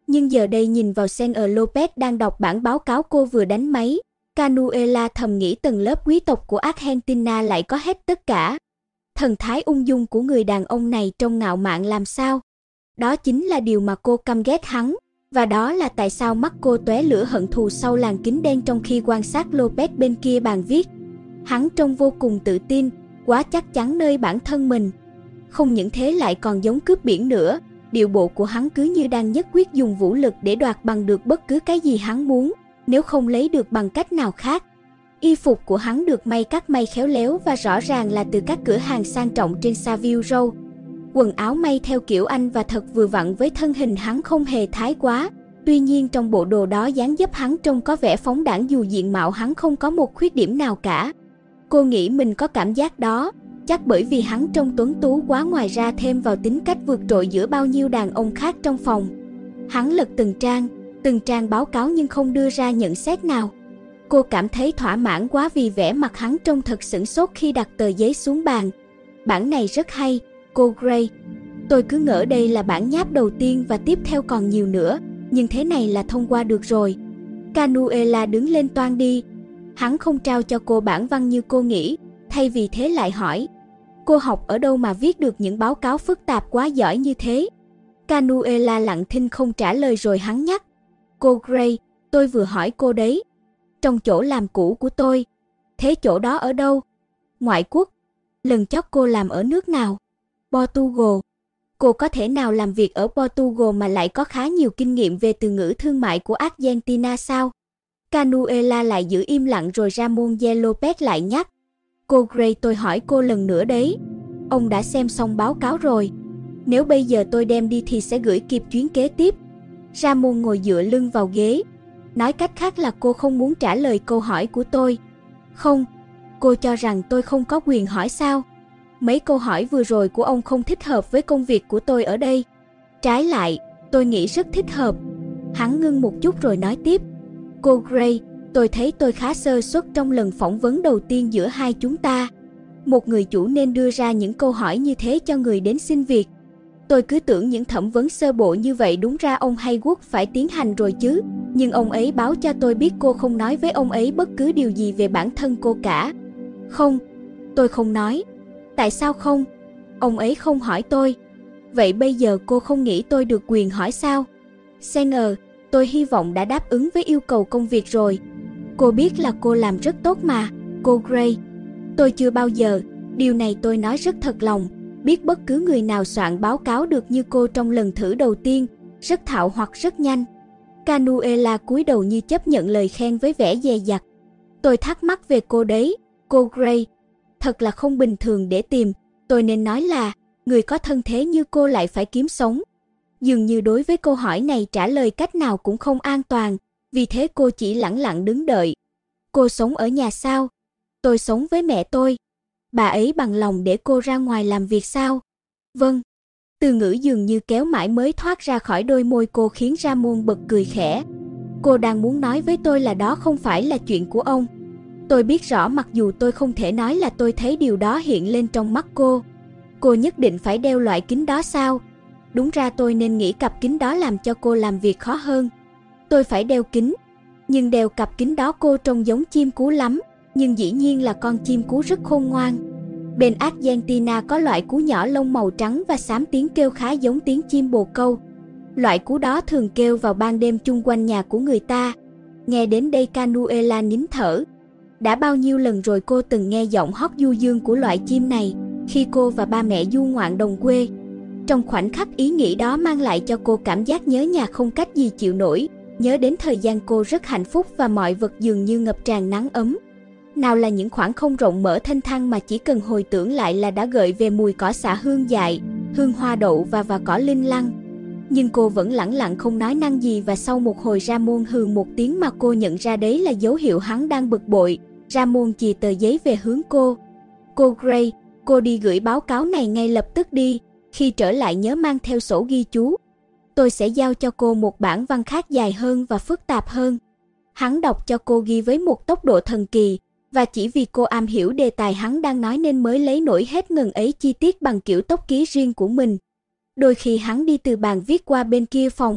Speaker 1: Nhưng giờ đây nhìn vào Senor Lopez đang đọc bản báo cáo cô vừa đánh máy, Canuela thầm nghĩ tầng lớp quý tộc của Argentina lại có hết tất cả. Thần thái ung dung của người đàn ông này trông ngạo mạn làm sao. Đó chính là điều mà cô căm ghét hắn, và đó là tại sao mắt cô tóe lửa hận thù sau làn kính đen trong khi quan sát Lopez bên kia bàn viết. Hắn trông vô cùng tự tin, quá chắc chắn nơi bản thân mình. Không những thế lại còn giống cướp biển nữa, điệu bộ của hắn cứ như đang nhất quyết dùng vũ lực để đoạt bằng được bất cứ cái gì hắn muốn, nếu không lấy được bằng cách nào khác. Y phục của hắn được may cắt may khéo léo và rõ ràng là từ các cửa hàng sang trọng trên Savile Row. Quần áo may theo kiểu Anh và thật vừa vặn với thân hình hắn không hề thái quá. Tuy nhiên trong bộ đồ đó dáng dấp hắn trông có vẻ phóng đãng dù diện mạo hắn không có một khuyết điểm nào cả. Cô nghĩ mình có cảm giác đó, chắc bởi vì hắn trông tuấn tú quá, ngoài ra thêm vào tính cách vượt trội giữa bao nhiêu đàn ông khác trong phòng. Hắn lật từng trang, từng trang báo cáo nhưng không đưa ra nhận xét nào. Cô cảm thấy thỏa mãn quá vì vẻ mặt hắn trông thật sửng sốt khi đặt tờ giấy xuống bàn. Bản này rất hay, cô Gray. Tôi cứ ngỡ đây là bản nháp đầu tiên và tiếp theo còn nhiều nữa, nhưng thế này là thông qua được rồi. Canuela đứng lên toan đi. Hắn không trao cho cô bản văn như cô nghĩ, thay vì thế lại hỏi. Cô học ở đâu mà viết được những báo cáo phức tạp quá giỏi như thế? Canuela lặng thinh không trả lời rồi hắn nhắc. Cô Gray, tôi vừa hỏi cô đấy. Trong chỗ làm cũ của tôi. Thế chỗ đó ở đâu? Ngoại quốc. Lần chót cô làm ở nước nào? Portugal. Cô có thể nào làm việc ở Portugal mà lại có khá nhiều kinh nghiệm về từ ngữ thương mại của Argentina sao? Canuela lại giữ im lặng rồi Ramon Lopez lại nhắc. Cô Gray, tôi hỏi cô lần nữa đấy. Ông đã xem xong báo cáo rồi. Nếu bây giờ tôi đem đi thì sẽ gửi kịp chuyến kế tiếp. Ramon ngồi dựa lưng vào ghế. Nói cách khác là cô không muốn trả lời câu hỏi của tôi. Không, cô cho rằng tôi không có quyền hỏi sao? Mấy câu hỏi vừa rồi của ông không thích hợp với công việc của tôi ở đây. Trái lại, tôi nghĩ rất thích hợp. Hắn ngưng một chút rồi nói tiếp. Cô Gray, tôi thấy tôi khá sơ suất trong lần phỏng vấn đầu tiên giữa hai chúng ta. Một người chủ nên đưa ra những câu hỏi như thế cho người đến xin việc. Tôi cứ tưởng những thẩm vấn sơ bộ như vậy đúng ra ông Haywood phải tiến hành rồi chứ. Nhưng ông ấy báo cho tôi biết cô không nói với ông ấy bất cứ điều gì về bản thân cô cả. Không, tôi không nói. Tại sao không? Ông ấy không hỏi tôi. Vậy bây giờ cô không nghĩ tôi được quyền hỏi sao? Senor, tôi hy vọng đã đáp ứng với yêu cầu công việc rồi. Cô biết là cô làm rất tốt mà, cô Gray. Tôi chưa bao giờ, điều này tôi nói rất thật lòng, biết bất cứ người nào soạn báo cáo được như cô trong lần thử đầu tiên, rất thạo hoặc rất nhanh. Canuela cúi đầu như chấp nhận lời khen với vẻ dè dặt. Tôi thắc mắc về cô đấy, cô Gray. Thật là không bình thường để tìm, tôi nên nói là, người có thân thế như cô lại phải kiếm sống. Dường như đối với câu hỏi này trả lời cách nào cũng không an toàn, vì thế cô chỉ lẳng lặng đứng đợi. Cô sống ở nhà sao? Tôi sống với mẹ tôi. Bà ấy bằng lòng để cô ra ngoài làm việc sao? Vâng. Từ ngữ dường như kéo mãi mới thoát ra khỏi đôi môi cô khiến Ramon bật cười khẽ. Cô đang muốn nói với tôi là đó không phải là chuyện của ông. Tôi biết rõ mặc dù tôi không thể nói là tôi thấy điều đó hiện lên trong mắt cô. Cô nhất định phải đeo loại kính đó sao? Đúng ra tôi nên nghĩ cặp kính đó làm cho cô làm việc khó hơn. Tôi phải đeo kính. Nhưng đeo cặp kính đó cô trông giống chim cú lắm. Nhưng dĩ nhiên là con chim cú rất khôn ngoan. Bên Argentina có loại cú nhỏ lông màu trắng và xám, tiếng kêu khá giống tiếng chim bồ câu. Loại cú đó thường kêu vào ban đêm chung quanh nhà của người ta. Nghe đến đây Canuela nín thở. Đã bao nhiêu lần rồi cô từng nghe giọng hót du dương của loại chim này, khi cô và ba mẹ du ngoạn đồng quê. Trong khoảnh khắc ý nghĩ đó mang lại cho cô cảm giác nhớ nhà không cách gì chịu nổi, nhớ đến thời gian cô rất hạnh phúc và mọi vật dường như ngập tràn nắng ấm. Nào là những khoảng không rộng mở thênh thang mà chỉ cần hồi tưởng lại là đã gợi về mùi cỏ xạ hương dại, hương hoa đậu và và cỏ linh lăng. Nhưng cô vẫn lẳng lặng không nói năng gì, và sau một hồi Ramon hừ một tiếng mà cô nhận ra đấy là dấu hiệu hắn đang bực bội. Ramon chì tờ giấy về hướng cô. Cô Gray, cô đi gửi báo cáo này ngay lập tức đi, khi trở lại nhớ mang theo sổ ghi chú. Tôi sẽ giao cho cô một bản văn khác dài hơn và phức tạp hơn. Hắn đọc cho cô ghi với một tốc độ thần kỳ, và chỉ vì cô am hiểu đề tài hắn đang nói nên mới lấy nổi hết ngần ấy chi tiết bằng kiểu tốc ký riêng của mình. Đôi khi hắn đi từ bàn viết qua bên kia phòng,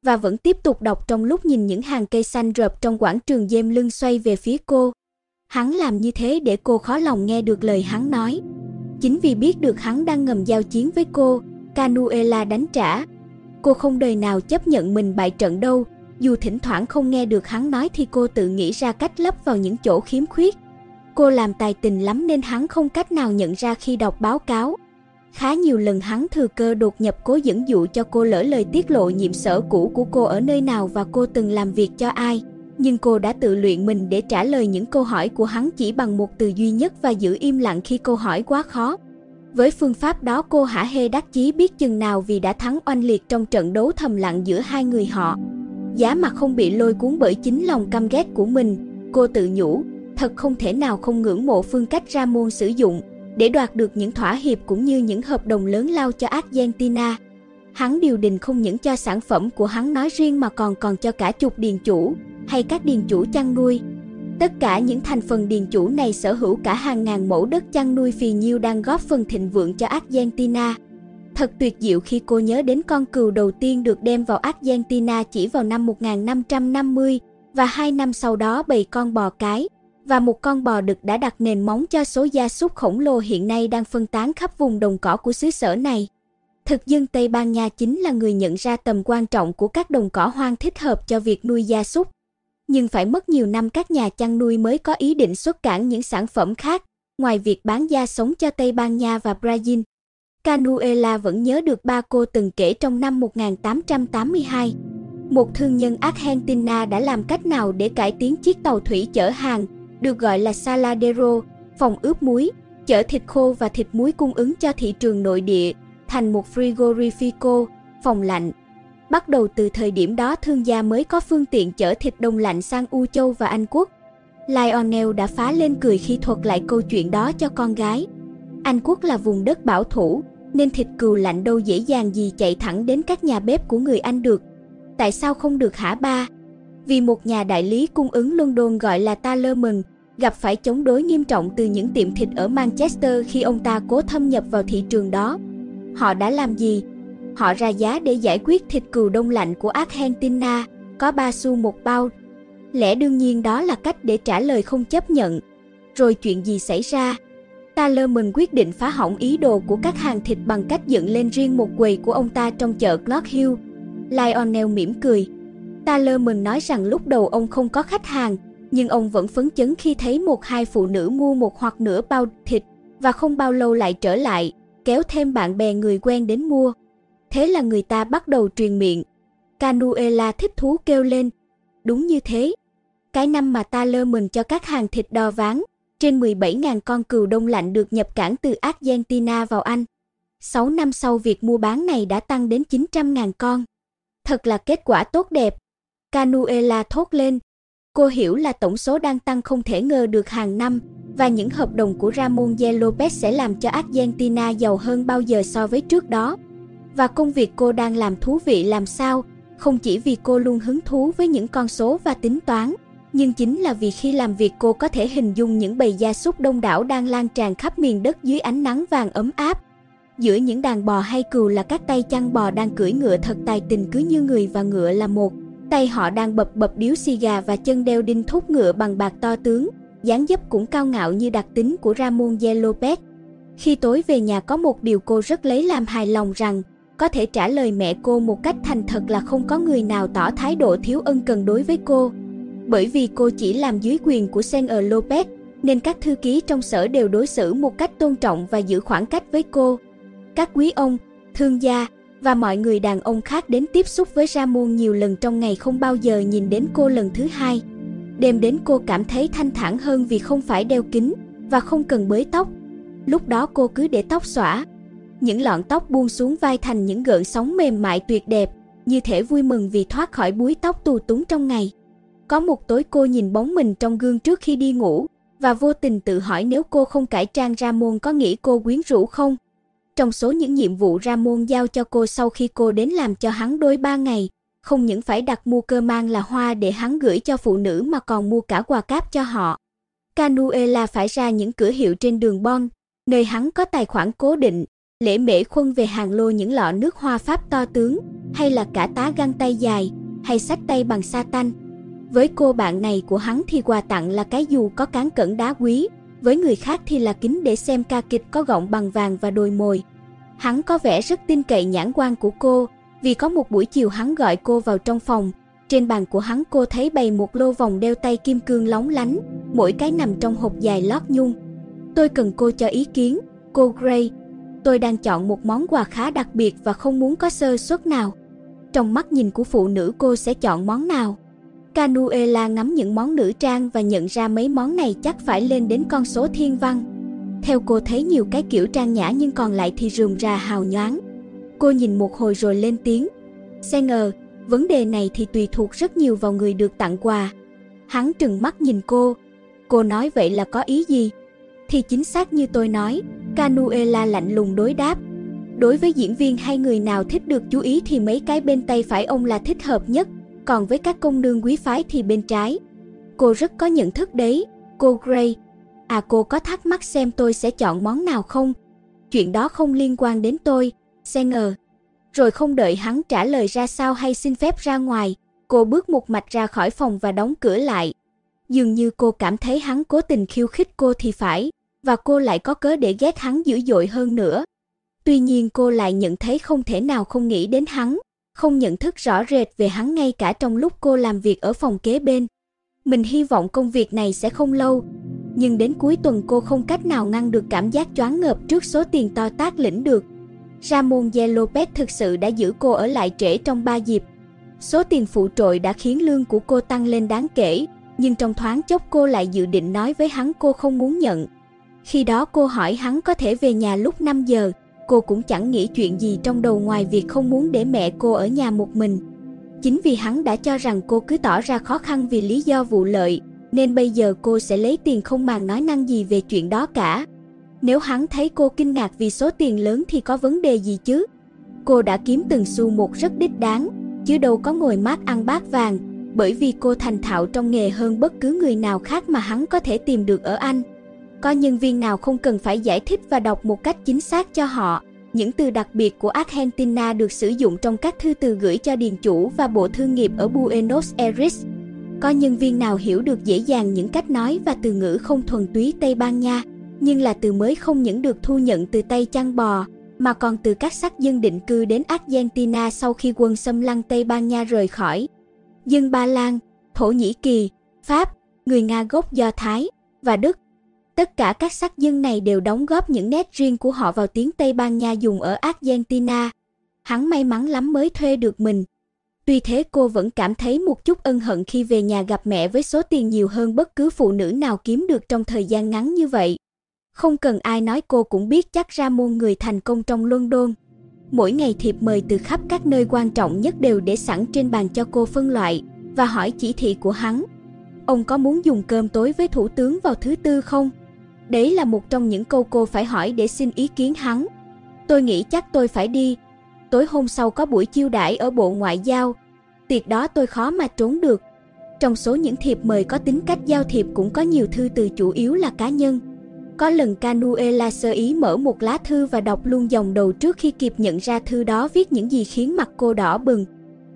Speaker 1: và vẫn tiếp tục đọc trong lúc nhìn những hàng cây xanh rợp trong quảng trường dêm lưng xoay về phía cô. Hắn làm như thế để cô khó lòng nghe được lời hắn nói. Chính vì biết được hắn đang ngầm giao chiến với cô, Canuela đánh trả. Cô không đời nào chấp nhận mình bại trận đâu, dù thỉnh thoảng không nghe được hắn nói thì cô tự nghĩ ra cách lấp vào những chỗ khiếm khuyết. Cô làm tài tình lắm nên hắn không cách nào nhận ra khi đọc báo cáo. Khá nhiều lần hắn thừa cơ đột nhập cố dẫn dụ cho cô lỡ lời tiết lộ nhiệm sở cũ của cô ở nơi nào và cô từng làm việc cho ai. Nhưng cô đã tự luyện mình để trả lời những câu hỏi của hắn chỉ bằng một từ duy nhất và giữ im lặng khi câu hỏi quá khó. Với phương pháp đó cô hả hê đắc chí biết chừng nào vì đã thắng oanh liệt trong trận đấu thầm lặng giữa hai người họ. Giá mà không bị lôi cuốn bởi chính lòng căm ghét của mình, cô tự nhủ, thật không thể nào không ngưỡng mộ phương cách Ramon sử dụng để đoạt được những thỏa hiệp cũng như những hợp đồng lớn lao cho Argentina. Hắn điều đình không những cho sản phẩm của hắn nói riêng mà còn còn cho cả chục điền chủ hay các điền chủ chăn nuôi. Tất cả những thành phần điền chủ này sở hữu cả hàng ngàn mẫu đất chăn nuôi phì nhiêu đang góp phần thịnh vượng cho Argentina. Thật tuyệt diệu khi cô nhớ đến con cừu đầu tiên được đem vào Argentina chỉ vào năm một nghìn năm trăm năm mươi và hai năm sau đó bầy con bò cái và một con bò đực đã đặt nền móng cho số gia súc khổng lồ hiện nay đang phân tán khắp vùng đồng cỏ của xứ sở này. Thực dân Tây Ban Nha chính là người nhận ra tầm quan trọng của các đồng cỏ hoang thích hợp cho việc nuôi gia súc. Nhưng phải mất nhiều năm các nhà chăn nuôi mới có ý định xuất cảng những sản phẩm khác, ngoài việc bán da sống cho Tây Ban Nha và Brazil. Canuela vẫn nhớ được ba cô từng kể trong năm một nghìn tám trăm tám mươi hai. Một thương nhân Argentina đã làm cách nào để cải tiến chiếc tàu thủy chở hàng, được gọi là saladero, phòng ướp muối, chở thịt khô và thịt muối cung ứng cho thị trường nội địa, thành một frigorifico, phòng lạnh. Bắt đầu từ thời điểm đó thương gia mới có phương tiện chở thịt đông lạnh sang U Châu và Anh Quốc. Lionel đã phá lên cười khi thuật lại câu chuyện đó cho con gái. Anh Quốc là vùng đất bảo thủ, nên thịt cừu lạnh đâu dễ dàng gì chạy thẳng đến các nhà bếp của người Anh được. Tại sao không được hả ba? Vì một nhà đại lý cung ứng London gọi là Tallerman gặp phải chống đối nghiêm trọng từ những tiệm thịt ở Manchester khi ông ta cố thâm nhập vào thị trường đó. Họ đã làm gì? Họ ra giá để giải quyết thịt cừu đông lạnh của Argentina, có ba xu một bao. Lẽ đương nhiên đó là cách để trả lời không chấp nhận. Rồi chuyện gì xảy ra? Tallerman quyết định phá hỏng ý đồ của các hàng thịt bằng cách dựng lên riêng một quầy của ông ta trong chợ Clark Hill. Lionel mỉm cười. Tallerman nói rằng lúc đầu ông không có khách hàng, nhưng ông vẫn phấn chấn khi thấy một hai phụ nữ mua một hoặc nửa bao thịt và không bao lâu lại trở lại, kéo thêm bạn bè người quen đến mua. Thế là người ta bắt đầu truyền miệng. Canuela thích thú kêu lên. Đúng như thế. Cái năm mà Tallerman cho các hàng thịt đò ván, trên mười bảy nghìn con cừu đông lạnh được nhập cảng từ Argentina vào Anh. sáu năm sau việc mua bán này đã tăng đến chín trăm nghìn con. Thật là kết quả tốt đẹp. Canuela thốt lên. Cô hiểu là tổng số đang tăng không thể ngờ được hàng năm, và những hợp đồng của Ramon Lopez sẽ làm cho Argentina giàu hơn bao giờ so với trước đó. Và công việc cô đang làm thú vị làm sao, không chỉ vì cô luôn hứng thú với những con số và tính toán, nhưng chính là vì khi làm việc cô có thể hình dung những bầy gia súc đông đảo đang lan tràn khắp miền đất dưới ánh nắng vàng ấm áp. Giữa những đàn bò hay cừu là các tay chăn bò đang cưỡi ngựa thật tài tình cứ như người và ngựa là một. Tay họ đang bập bập điếu xì gà và chân đeo đinh thúc ngựa bằng bạc to tướng, dáng dấp cũng cao ngạo như đặc tính của Ramon Lopez. Khi tối về nhà có một điều cô rất lấy làm hài lòng rằng, có thể trả lời mẹ cô một cách thành thật là không có người nào tỏ thái độ thiếu ân cần đối với cô. Bởi vì cô chỉ làm dưới quyền của Senor Lopez, nên các thư ký trong sở đều đối xử một cách tôn trọng và giữ khoảng cách với cô. Các quý ông, thương gia và mọi người đàn ông khác đến tiếp xúc với Ramon nhiều lần trong ngày không bao giờ nhìn đến cô lần thứ hai. Đêm đến cô cảm thấy thanh thản hơn vì không phải đeo kính và không cần bới tóc. Lúc đó cô cứ để tóc xõa. Những lọn tóc buông xuống vai thành những gợn sóng mềm mại tuyệt đẹp, như thể vui mừng vì thoát khỏi búi tóc tù túng trong ngày. Có một tối cô nhìn bóng mình trong gương trước khi đi ngủ, và vô tình tự hỏi nếu cô không cải trang Ramon có nghĩ cô quyến rũ không? Trong số những nhiệm vụ Ramon giao cho cô sau khi cô đến làm cho hắn đôi ba ngày, không những phải đặt mua cơ mang là hoa để hắn gửi cho phụ nữ mà còn mua cả quà cáp cho họ. Canuela phải ra những cửa hiệu trên đường Bon, nơi hắn có tài khoản cố định, Lễ Mễ Khuân về hàng lô những lọ nước hoa Pháp to tướng, hay là cả tá găng tay dài, hay xách tay bằng sa tanh. Với cô bạn này của hắn thì quà tặng là cái dù có cán cẩn đá quý, với người khác thì là kính để xem ca kịch có gọng bằng vàng và đồi mồi. Hắn có vẻ rất tin cậy nhãn quan của cô, vì có một buổi chiều hắn gọi cô vào trong phòng. Trên bàn của hắn cô thấy bày một lô vòng đeo tay kim cương lóng lánh, mỗi cái nằm trong hộp dài lót nhung. Tôi cần cô cho ý kiến, cô Gray. Tôi đang chọn một món quà khá đặc biệt và không muốn có sơ suất nào. Trong mắt nhìn của phụ nữ cô sẽ chọn món nào? Canuela ngắm những món nữ trang và nhận ra mấy món này chắc phải lên đến con số thiên văn. Theo cô thấy nhiều cái kiểu trang nhã nhưng còn lại thì rườm rà hào nhoáng. Cô nhìn một hồi rồi lên tiếng. Sanger, vấn đề này thì tùy thuộc rất nhiều vào người được tặng quà. Hắn trừng mắt nhìn cô. Cô nói vậy là có ý gì? Thì chính xác như tôi nói, Canuela lạnh lùng đối đáp. Đối với diễn viên hay người nào thích được chú ý thì mấy cái bên tay phải ông là thích hợp nhất, còn với các công nương quý phái thì bên trái. Cô rất có nhận thức đấy, cô Gray. À, cô có thắc mắc xem tôi sẽ chọn món nào không? Chuyện đó không liên quan đến tôi, Sanger. Rồi không đợi hắn trả lời ra sao hay xin phép ra ngoài, cô bước một mạch ra khỏi phòng và đóng cửa lại. Dường như cô cảm thấy hắn cố tình khiêu khích cô thì phải, và cô lại có cớ để ghét hắn dữ dội hơn nữa. Tuy nhiên cô lại nhận thấy không thể nào không nghĩ đến hắn, không nhận thức rõ rệt về hắn ngay cả trong lúc cô làm việc ở phòng kế bên. Mình hy vọng công việc này sẽ không lâu, nhưng đến cuối tuần cô không cách nào ngăn được cảm giác choáng ngợp trước số tiền to tát lĩnh được. Ramon Lopez thực sự đã giữ cô ở lại trễ trong ba dịp. Số tiền phụ trội đã khiến lương của cô tăng lên đáng kể, nhưng trong thoáng chốc cô lại dự định nói với hắn cô không muốn nhận. Khi đó cô hỏi hắn có thể về nhà lúc năm giờ, cô cũng chẳng nghĩ chuyện gì trong đầu ngoài việc không muốn để mẹ cô ở nhà một mình. Chính vì hắn đã cho rằng cô cứ tỏ ra khó khăn vì lý do vụ lợi, nên bây giờ cô sẽ lấy tiền không màng nói năng gì về chuyện đó cả. Nếu hắn thấy cô kinh ngạc vì số tiền lớn thì có vấn đề gì chứ? Cô đã kiếm từng xu một rất đích đáng, chứ đâu có ngồi mát ăn bát vàng, bởi vì cô thành thạo trong nghề hơn bất cứ người nào khác mà hắn có thể tìm được ở Anh. Có nhân viên nào không cần phải giải thích và đọc một cách chính xác cho họ những từ đặc biệt của Argentina được sử dụng trong các thư từ gửi cho điền chủ và bộ thương nghiệp ở Buenos Aires? Có nhân viên nào hiểu được dễ dàng những cách nói và từ ngữ không thuần túy Tây Ban Nha, nhưng là từ mới không những được thu nhận từ Tây chăn bò, mà còn từ các sắc dân định cư đến Argentina sau khi quân xâm lăng Tây Ban Nha rời khỏi? Dân Ba Lan, Thổ Nhĩ Kỳ, Pháp, người Nga gốc Do Thái và Đức. Tất cả các sắc dân này đều đóng góp những nét riêng của họ vào tiếng Tây Ban Nha dùng ở Argentina. Hắn may mắn lắm mới thuê được mình. Tuy thế cô vẫn cảm thấy một chút ân hận khi về nhà gặp mẹ với số tiền nhiều hơn bất cứ phụ nữ nào kiếm được trong thời gian ngắn như vậy. Không cần ai nói cô cũng biết chắc Ramon người thành công trong London. Mỗi ngày thiệp mời từ khắp các nơi quan trọng nhất đều để sẵn trên bàn cho cô phân loại và hỏi chỉ thị của hắn. Ông có muốn dùng cơm tối với thủ tướng vào thứ tư không? Đấy là một trong những câu cô phải hỏi để xin ý kiến hắn. Tôi nghĩ chắc tôi phải đi. Tối hôm sau có buổi chiêu đãi ở Bộ Ngoại giao. Tiệc đó tôi khó mà trốn được. Trong số những thiệp mời có tính cách giao thiệp cũng có nhiều thư từ chủ yếu là cá nhân. Có lần Canuela sơ ý mở một lá thư và đọc luôn dòng đầu trước khi kịp nhận ra thư đó viết những gì khiến mặt cô đỏ bừng.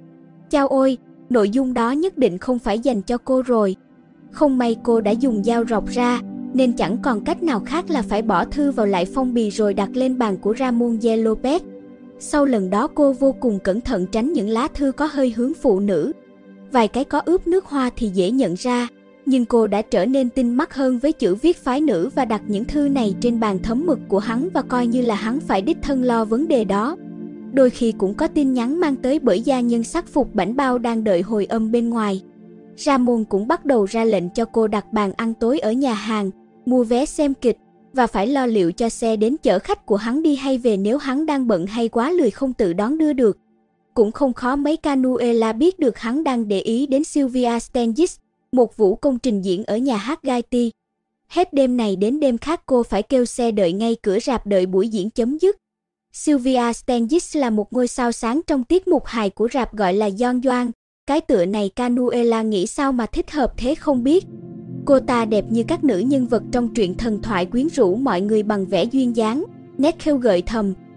Speaker 1: Chao ôi, nội dung đó nhất định không phải dành cho cô rồi. Không may cô đã dùng dao rọc ra, nên chẳng còn cách nào khác là phải bỏ thư vào lại phong bì rồi đặt lên bàn của Ramon Lopez. Sau lần đó cô vô cùng cẩn thận tránh những lá thư có hơi hướng phụ nữ. Vài cái có ướp nước hoa thì dễ nhận ra, nhưng cô đã trở nên tinh mắt hơn với chữ viết phái nữ và đặt những thư này trên bàn thấm mực của hắn và coi như là hắn phải đích thân lo vấn đề đó. Đôi khi cũng có tin nhắn mang tới bởi gia nhân sắc phục bảnh bao đang đợi hồi âm bên ngoài. Ramon cũng bắt đầu ra lệnh cho cô đặt bàn ăn tối ở nhà hàng, mua vé xem kịch và phải lo liệu cho xe đến chở khách của hắn đi hay về nếu hắn đang bận hay quá lười không tự đón đưa được. Cũng không khó mấy Canuela biết được hắn đang để ý đến Sylvia Stengis, một vũ công trình diễn ở nhà hát Gaiti. Hết đêm này đến đêm khác cô phải kêu xe đợi ngay cửa rạp đợi buổi diễn chấm dứt. Sylvia Stengis là một ngôi sao sáng trong tiết mục hài của rạp gọi là Don Juan. Cái tựa này Canuela nghĩ sao mà thích hợp thế không biết. Cô ta đẹp như các nữ nhân vật trong truyện thần thoại quyến rũ mọi người bằng vẻ duyên dáng, nét khêu gợi thầm,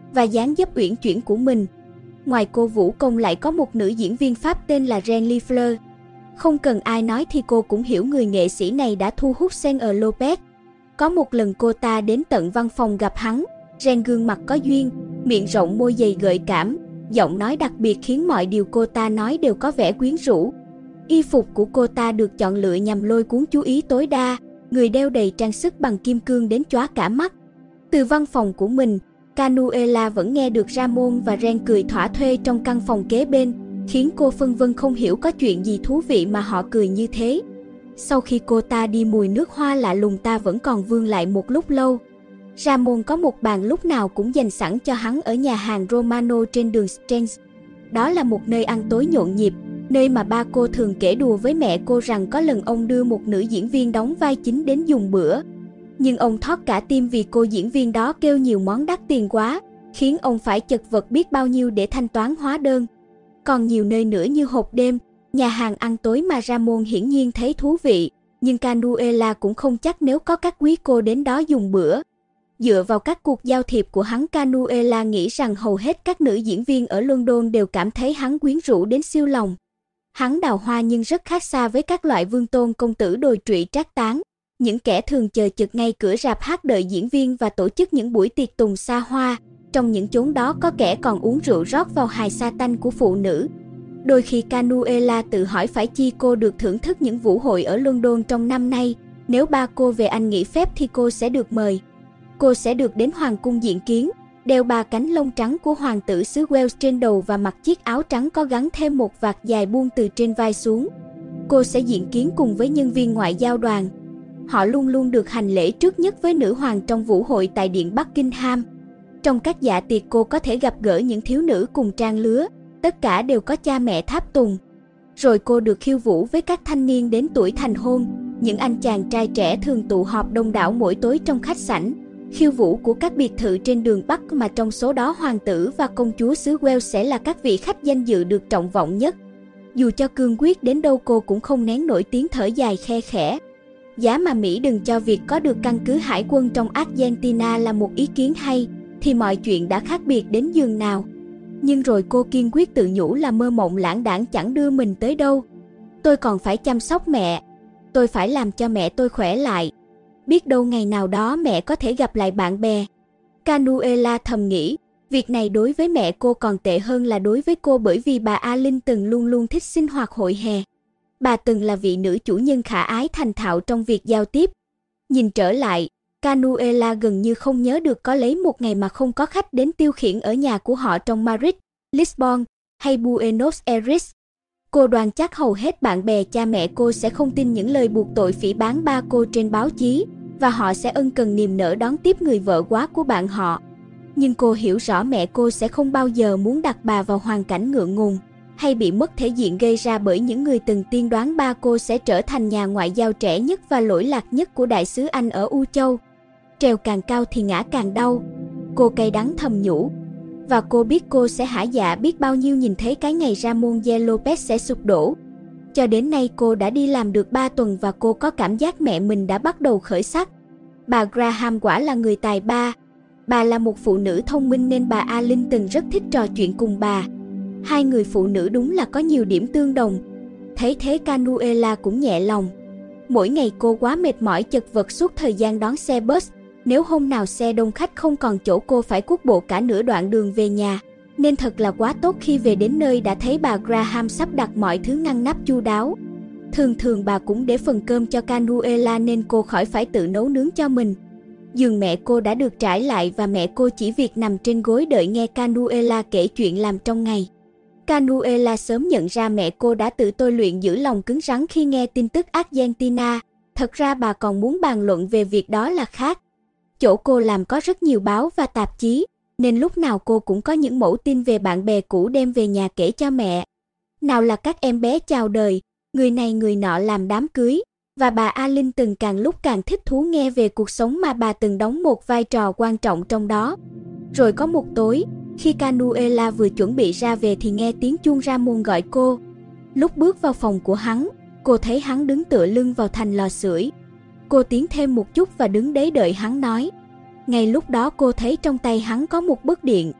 Speaker 1: và dáng dấp uyển chuyển của mình. Ngoài cô vũ công lại có một nữ diễn viên Pháp tên là Ren Lifleur. Không cần ai nói thì cô cũng hiểu người nghệ sĩ này đã thu hút Jennifer Lopez. Có một lần cô ta đến tận văn phòng gặp hắn, Ren gương mặt có duyên, miệng rộng môi dày gợi cảm, giọng nói đặc biệt khiến mọi điều cô ta nói đều có vẻ quyến rũ. Y phục của cô ta được chọn lựa nhằm lôi cuốn chú ý tối đa, người đeo đầy trang sức bằng kim cương đến chóa cả mắt. Từ văn phòng của mình, Canuella vẫn nghe được Ramon và Ren cười thỏa thuê trong căn phòng kế bên, khiến cô phân vân không hiểu có chuyện gì thú vị mà họ cười như thế. Sau khi cô ta đi, mùi nước hoa lạ lùng ta vẫn còn vương lại một lúc lâu. Ramon có một bàn lúc nào cũng dành sẵn cho hắn ở nhà hàng Romano trên đường Strange. Đó là một nơi ăn tối nhộn nhịp, nơi mà ba cô thường kể đùa với mẹ cô rằng có lần ông đưa một nữ diễn viên đóng vai chính đến dùng bữa. Nhưng ông thót cả tim vì cô diễn viên đó kêu nhiều món đắt tiền quá, khiến ông phải chật vật biết bao nhiêu để thanh toán hóa đơn. Còn nhiều nơi nữa như hộp đêm, nhà hàng ăn tối mà Ramon hiển nhiên thấy thú vị, nhưng Canuella cũng không chắc nếu có các quý cô đến đó dùng bữa. Dựa vào các cuộc giao thiệp của hắn, Canuella nghĩ rằng hầu hết các nữ diễn viên ở London đều cảm thấy hắn quyến rũ đến siêu lòng. Hắn đào hoa nhưng rất khác xa với các loại vương tôn công tử đồi trụy trác tán, những kẻ thường chờ chực ngay cửa rạp hát đợi diễn viên và tổ chức những buổi tiệc tùng xa hoa. Trong những chốn đó có kẻ còn uống rượu rót vào hài sa tanh của phụ nữ. Đôi khi Canuella tự hỏi phải chi cô được thưởng thức những vũ hội ở London trong năm nay. Nếu ba cô về Anh nghỉ phép thì cô sẽ được mời. Cô sẽ được đến hoàng cung diện kiến, đeo ba cánh lông trắng của hoàng tử xứ Wales trên đầu và mặc chiếc áo trắng có gắn thêm một vạt dài buông từ trên vai xuống. Cô sẽ diện kiến cùng với nhân viên ngoại giao đoàn. Họ luôn luôn được hành lễ trước nhất với nữ hoàng trong vũ hội tại điện Buckingham. Trong các dạ tiệc cô có thể gặp gỡ những thiếu nữ cùng trang lứa, tất cả đều có cha mẹ tháp tùng. Rồi cô được khiêu vũ với các thanh niên đến tuổi thành hôn, những anh chàng trai trẻ thường tụ họp đông đảo mỗi tối trong khách sảnh, khiêu vũ của các biệt thự trên đường Bắc mà trong số đó hoàng tử và công chúa xứ Wales sẽ là các vị khách danh dự được trọng vọng nhất. Dù cho cương quyết đến đâu cô cũng không nén nổi tiếng thở dài khe khẽ. Giá mà Mỹ đừng cho việc có được căn cứ hải quân trong Argentina là một ý kiến hay, thì mọi chuyện đã khác biệt đến giường nào. Nhưng rồi cô kiên quyết tự nhủ là mơ mộng lãng đãng chẳng đưa mình tới đâu. Tôi còn phải chăm sóc mẹ. Tôi phải làm cho mẹ tôi khỏe lại. Biết đâu ngày nào đó mẹ có thể gặp lại bạn bè. Canuella thầm nghĩ, việc này đối với mẹ cô còn tệ hơn là đối với cô, bởi vì bà Alin từng luôn luôn thích sinh hoạt hội hè. Bà từng là vị nữ chủ nhân khả ái thành thạo trong việc giao tiếp. Nhìn trở lại, Canuella gần như không nhớ được có lấy một ngày mà không có khách đến tiêu khiển ở nhà của họ trong Madrid, Lisbon hay Buenos Aires. Cô đoán chắc hầu hết bạn bè cha mẹ cô sẽ không tin những lời buộc tội phỉ báng ba cô trên báo chí, và họ sẽ ân cần niềm nở đón tiếp người vợ quá của bạn họ. Nhưng cô hiểu rõ mẹ cô sẽ không bao giờ muốn đặt bà vào hoàn cảnh ngượng ngùng hay bị mất thể diện gây ra bởi những người từng tiên đoán ba cô sẽ trở thành nhà ngoại giao trẻ nhất và lỗi lạc nhất của đại sứ Anh ở U Châu. Trèo càng cao thì ngã càng đau, cô cay đắng thầm nhủ. Và cô biết cô sẽ hả dạ biết bao nhiêu nhìn thấy cái ngày Ramon de Lopez sẽ sụp đổ. Cho đến nay cô đã đi làm được ba tuần và cô có cảm giác mẹ mình đã bắt đầu khởi sắc. Bà Graham quả là người tài ba. Bà là một phụ nữ thông minh nên bà Alin từng rất thích trò chuyện cùng bà. Hai người phụ nữ đúng là có nhiều điểm tương đồng. Thấy thế Canuella cũng nhẹ lòng. Mỗi ngày cô quá mệt mỏi chật vật suốt thời gian đón xe bus. Nếu hôm nào xe đông khách không còn chỗ, cô phải cuốc bộ cả nửa đoạn đường về nhà. Nên thật là quá tốt khi về đến nơi đã thấy bà Graham sắp đặt mọi thứ ngăn nắp chu đáo. Thường thường bà cũng để phần cơm cho Canuella nên cô khỏi phải tự nấu nướng cho mình. Giường mẹ cô đã được trải lại và mẹ cô chỉ việc nằm trên gối đợi nghe Canuella kể chuyện làm trong ngày. Canuella sớm nhận ra mẹ cô đã tự tôi luyện giữ lòng cứng rắn khi nghe tin tức Argentina. Thật ra bà còn muốn bàn luận về việc đó là khác. Chỗ cô làm có rất nhiều báo và tạp chí, nên lúc nào cô cũng có những mẫu tin về bạn bè cũ đem về nhà kể cho mẹ. Nào là các em bé chào đời, người này người nọ làm đám cưới, và bà Alin từng càng lúc càng thích thú nghe về cuộc sống mà bà từng đóng một vai trò quan trọng trong đó. Rồi có một tối, khi Canuella vừa chuẩn bị ra về thì nghe tiếng chuông Ramon gọi cô. Lúc bước vào phòng của hắn, cô thấy hắn đứng tựa lưng vào thành lò sưởi. Cô tiến thêm một chút và đứng đấy đợi hắn nói. Ngay lúc đó cô thấy trong tay hắn có một bức điện.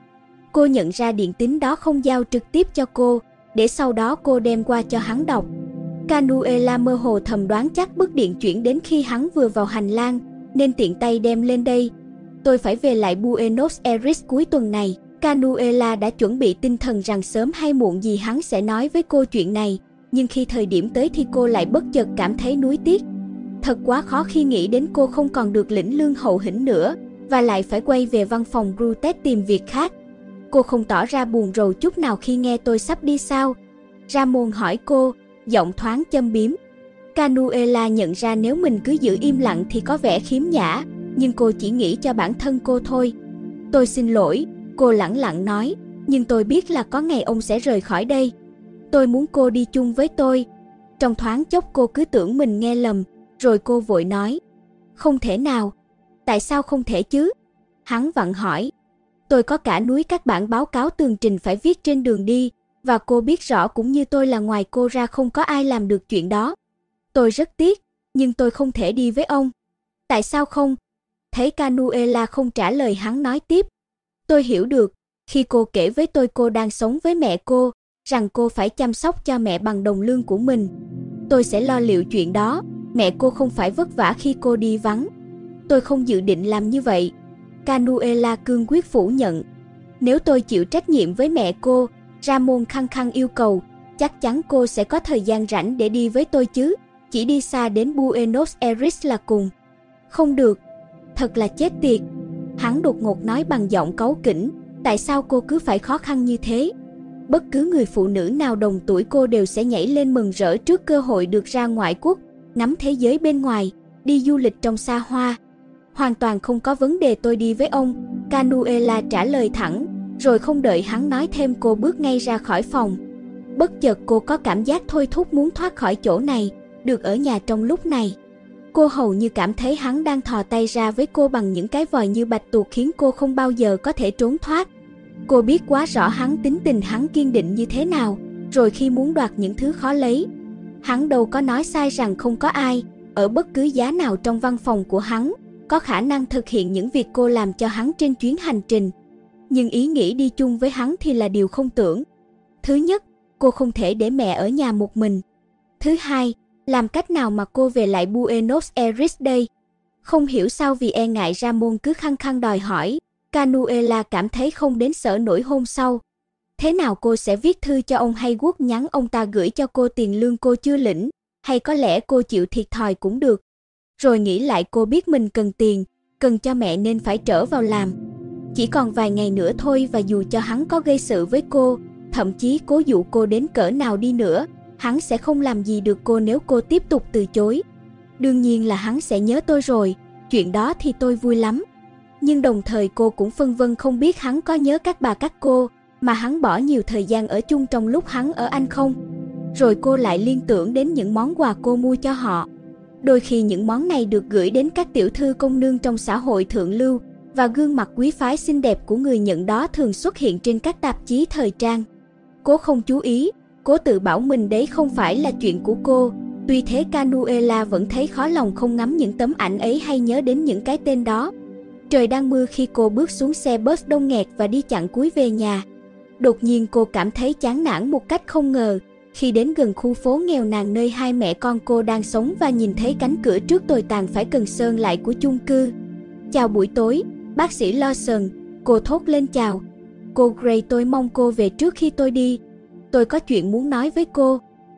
Speaker 1: Cô nhận ra điện tín đó không giao trực tiếp cho cô, để sau đó cô đem qua cho hắn đọc. Canuela mơ hồ thầm đoán chắc bức điện chuyển đến khi hắn vừa vào hành lang, nên tiện tay đem lên đây. Tôi phải về lại Buenos Aires cuối tuần này. Canuela đã chuẩn bị tinh thần rằng sớm hay muộn gì hắn sẽ nói với cô chuyện này, nhưng khi thời điểm tới thì cô lại bất chợt cảm thấy nuối tiếc. Thật quá khó khi nghĩ đến cô không còn được lĩnh lương hậu hĩnh nữa, và lại phải quay về văn phòng Brutes tìm việc khác. Cô không tỏ ra buồn rầu chút nào khi nghe tôi sắp đi sao? Ramon hỏi cô, giọng thoáng châm biếm. Canuela nhận ra nếu mình cứ giữ im lặng thì có vẻ khiếm nhã, nhưng cô chỉ nghĩ cho bản thân cô thôi. Tôi xin lỗi, cô lẳng lặng nói, nhưng tôi biết là có ngày ông sẽ rời khỏi đây. Tôi muốn cô đi chung với tôi. Trong thoáng chốc cô cứ tưởng mình nghe lầm, rồi cô vội nói, không thể nào. Tại sao không thể chứ? Hắn vặn hỏi. Tôi có cả núi các bản báo cáo tường trình phải viết trên đường đi, và cô biết rõ cũng như tôi là ngoài cô ra không có ai làm được chuyện đó. Tôi rất tiếc, nhưng tôi không thể đi với ông. Tại sao không? Thấy Canuela không trả lời, hắn nói tiếp. Tôi hiểu được, khi cô kể với tôi cô đang sống với mẹ cô, rằng cô phải chăm sóc cho mẹ bằng đồng lương của mình. Tôi sẽ lo liệu chuyện đó, mẹ cô không phải vất vả khi cô đi vắng. Tôi không dự định làm như vậy. Canuela cương quyết phủ nhận. Nếu tôi chịu trách nhiệm với mẹ cô, Ramon khăng khăng yêu cầu, chắc chắn cô sẽ có thời gian rảnh để đi với tôi chứ, chỉ đi xa đến Buenos Aires là cùng. Không được, thật là chết tiệt. Hắn đột ngột nói bằng giọng cáu kỉnh, tại sao cô cứ phải khó khăn như thế? Bất cứ người phụ nữ nào đồng tuổi cô đều sẽ nhảy lên mừng rỡ trước cơ hội được ra ngoại quốc, ngắm thế giới bên ngoài, đi du lịch trong xa hoa. Hoàn toàn không có vấn đề, tôi đi với ông, Canuela trả lời thẳng, rồi không đợi hắn nói thêm cô bước ngay ra khỏi phòng. Bất chợt cô có cảm giác thôi thúc muốn thoát khỏi chỗ này, được ở nhà trong lúc này. Cô hầu như cảm thấy hắn đang thò tay ra với cô bằng những cái vòi như bạch tuộc khiến cô không bao giờ có thể trốn thoát. Cô biết quá rõ hắn tính tình hắn kiên định như thế nào, rồi khi muốn đoạt những thứ khó lấy. Hắn đâu có nói sai rằng không có ai, ở bất cứ giá nào trong văn phòng của hắn, có khả năng thực hiện những việc cô làm cho hắn trên chuyến hành trình. Nhưng ý nghĩ đi chung với hắn thì là điều không tưởng. Thứ nhất, cô không thể để mẹ ở nhà một mình. Thứ hai, làm cách nào mà cô về lại Buenos Aires đây? Không hiểu sao vì e ngại Ramon cứ khăng khăng đòi hỏi, Canuela cảm thấy không đến sở nổi hôm sau. Thế nào cô sẽ viết thư cho ông hay guốc nhắn ông ta gửi cho cô tiền lương cô chưa lĩnh, hay có lẽ cô chịu thiệt thòi cũng được. Rồi nghĩ lại cô biết mình cần tiền, cần cho mẹ nên phải trở vào làm. Chỉ còn vài ngày nữa thôi và dù cho hắn có gây sự với cô, thậm chí cố dụ cô đến cỡ nào đi nữa, hắn sẽ không làm gì được cô nếu cô tiếp tục từ chối. Đương nhiên là hắn sẽ nhớ tôi rồi, chuyện đó thì tôi vui lắm. Nhưng đồng thời cô cũng phân vân không biết hắn có nhớ các bà các cô, mà hắn bỏ nhiều thời gian ở chung trong lúc hắn ở Anh không. Rồi cô lại liên tưởng đến những món quà cô mua cho họ. Đôi khi những món này được gửi đến các tiểu thư công nương trong xã hội thượng lưu, và gương mặt quý phái xinh đẹp của người nhận đó thường xuất hiện trên các tạp chí thời trang. Cô không chú ý, cô tự bảo mình đấy không phải là chuyện của cô. Tuy thế Canuela vẫn thấy khó lòng không ngắm những tấm ảnh ấy hay nhớ đến những cái tên đó. Trời đang mưa khi cô bước xuống xe bus đông nghẹt và đi chặng cuối về nhà. Đột nhiên cô cảm thấy chán nản một cách không ngờ, khi đến gần khu phố nghèo nàn nơi hai mẹ con cô đang sống và nhìn thấy cánh cửa trước tồi tàn phải cần sơn lại của chung cư. Chào buổi tối, bác sĩ Lawson, cô thốt lên chào. Cô Gray, tôi mong cô về trước khi tôi đi. Tôi có chuyện muốn nói với cô.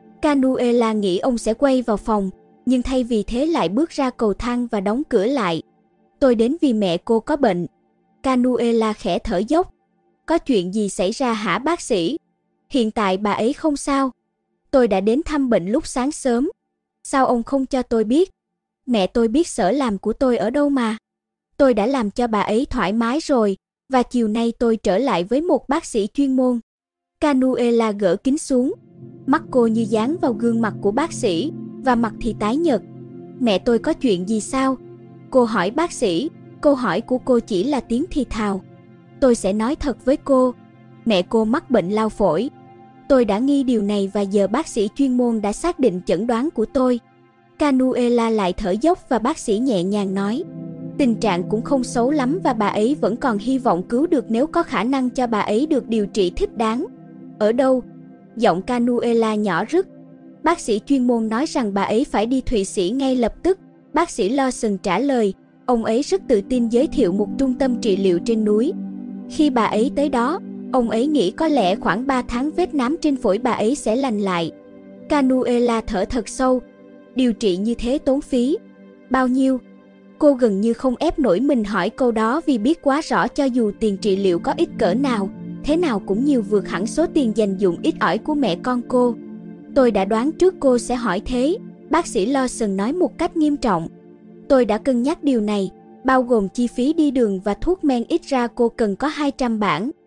Speaker 1: Canuela nghĩ ông sẽ quay vào phòng, nhưng thay vì thế lại bước ra cầu thang và đóng cửa lại. Tôi đến vì mẹ cô có bệnh. Canuela khẽ thở dốc. Có chuyện gì xảy ra hả bác sĩ? Hiện tại bà ấy không sao. Tôi đã đến thăm bệnh lúc sáng sớm. Sao ông không cho tôi biết? Mẹ tôi biết sở làm của tôi ở đâu mà. Tôi đã làm cho bà ấy thoải mái rồi, và chiều nay tôi trở lại với một bác sĩ chuyên môn. Canuela gỡ kính xuống. Mắt cô như dán vào gương mặt của bác sĩ, và mặt thì tái nhợt. Mẹ tôi có chuyện gì sao? Cô hỏi bác sĩ. Câu hỏi của cô chỉ là tiếng thì thào. Tôi sẽ nói thật với cô. Mẹ cô mắc bệnh lao phổi. Tôi đã nghi điều này và giờ bác sĩ chuyên môn đã xác định chẩn đoán của tôi. Canuela lại thở dốc và bác sĩ nhẹ nhàng nói. Tình trạng cũng không xấu lắm và bà ấy vẫn còn hy vọng cứu được nếu có khả năng cho bà ấy được điều trị thích đáng. Ở đâu? Giọng Canuela nhỏ rứt. Bác sĩ chuyên môn nói rằng bà ấy phải đi Thụy Sĩ ngay lập tức. Bác sĩ Lawson trả lời. Ông ấy rất tự tin giới thiệu một trung tâm trị liệu trên núi. Khi bà ấy tới đó, ông ấy nghĩ có lẽ khoảng ba tháng vết nám trên phổi bà ấy sẽ lành lại. Canuela thở thật sâu. Điều trị như thế tốn phí. Bao nhiêu? Cô gần như không ép nổi mình hỏi câu đó vì biết quá rõ cho dù tiền trị liệu có ít cỡ nào, thế nào cũng nhiều vượt hẳn số tiền dành dụm ít ỏi của mẹ con cô. Tôi đã đoán trước cô sẽ hỏi thế, bác sĩ Lawson nói một cách nghiêm trọng. Tôi đã cân nhắc điều này, bao gồm chi phí đi đường và thuốc men, ít ra cô cần có hai trăm bảng.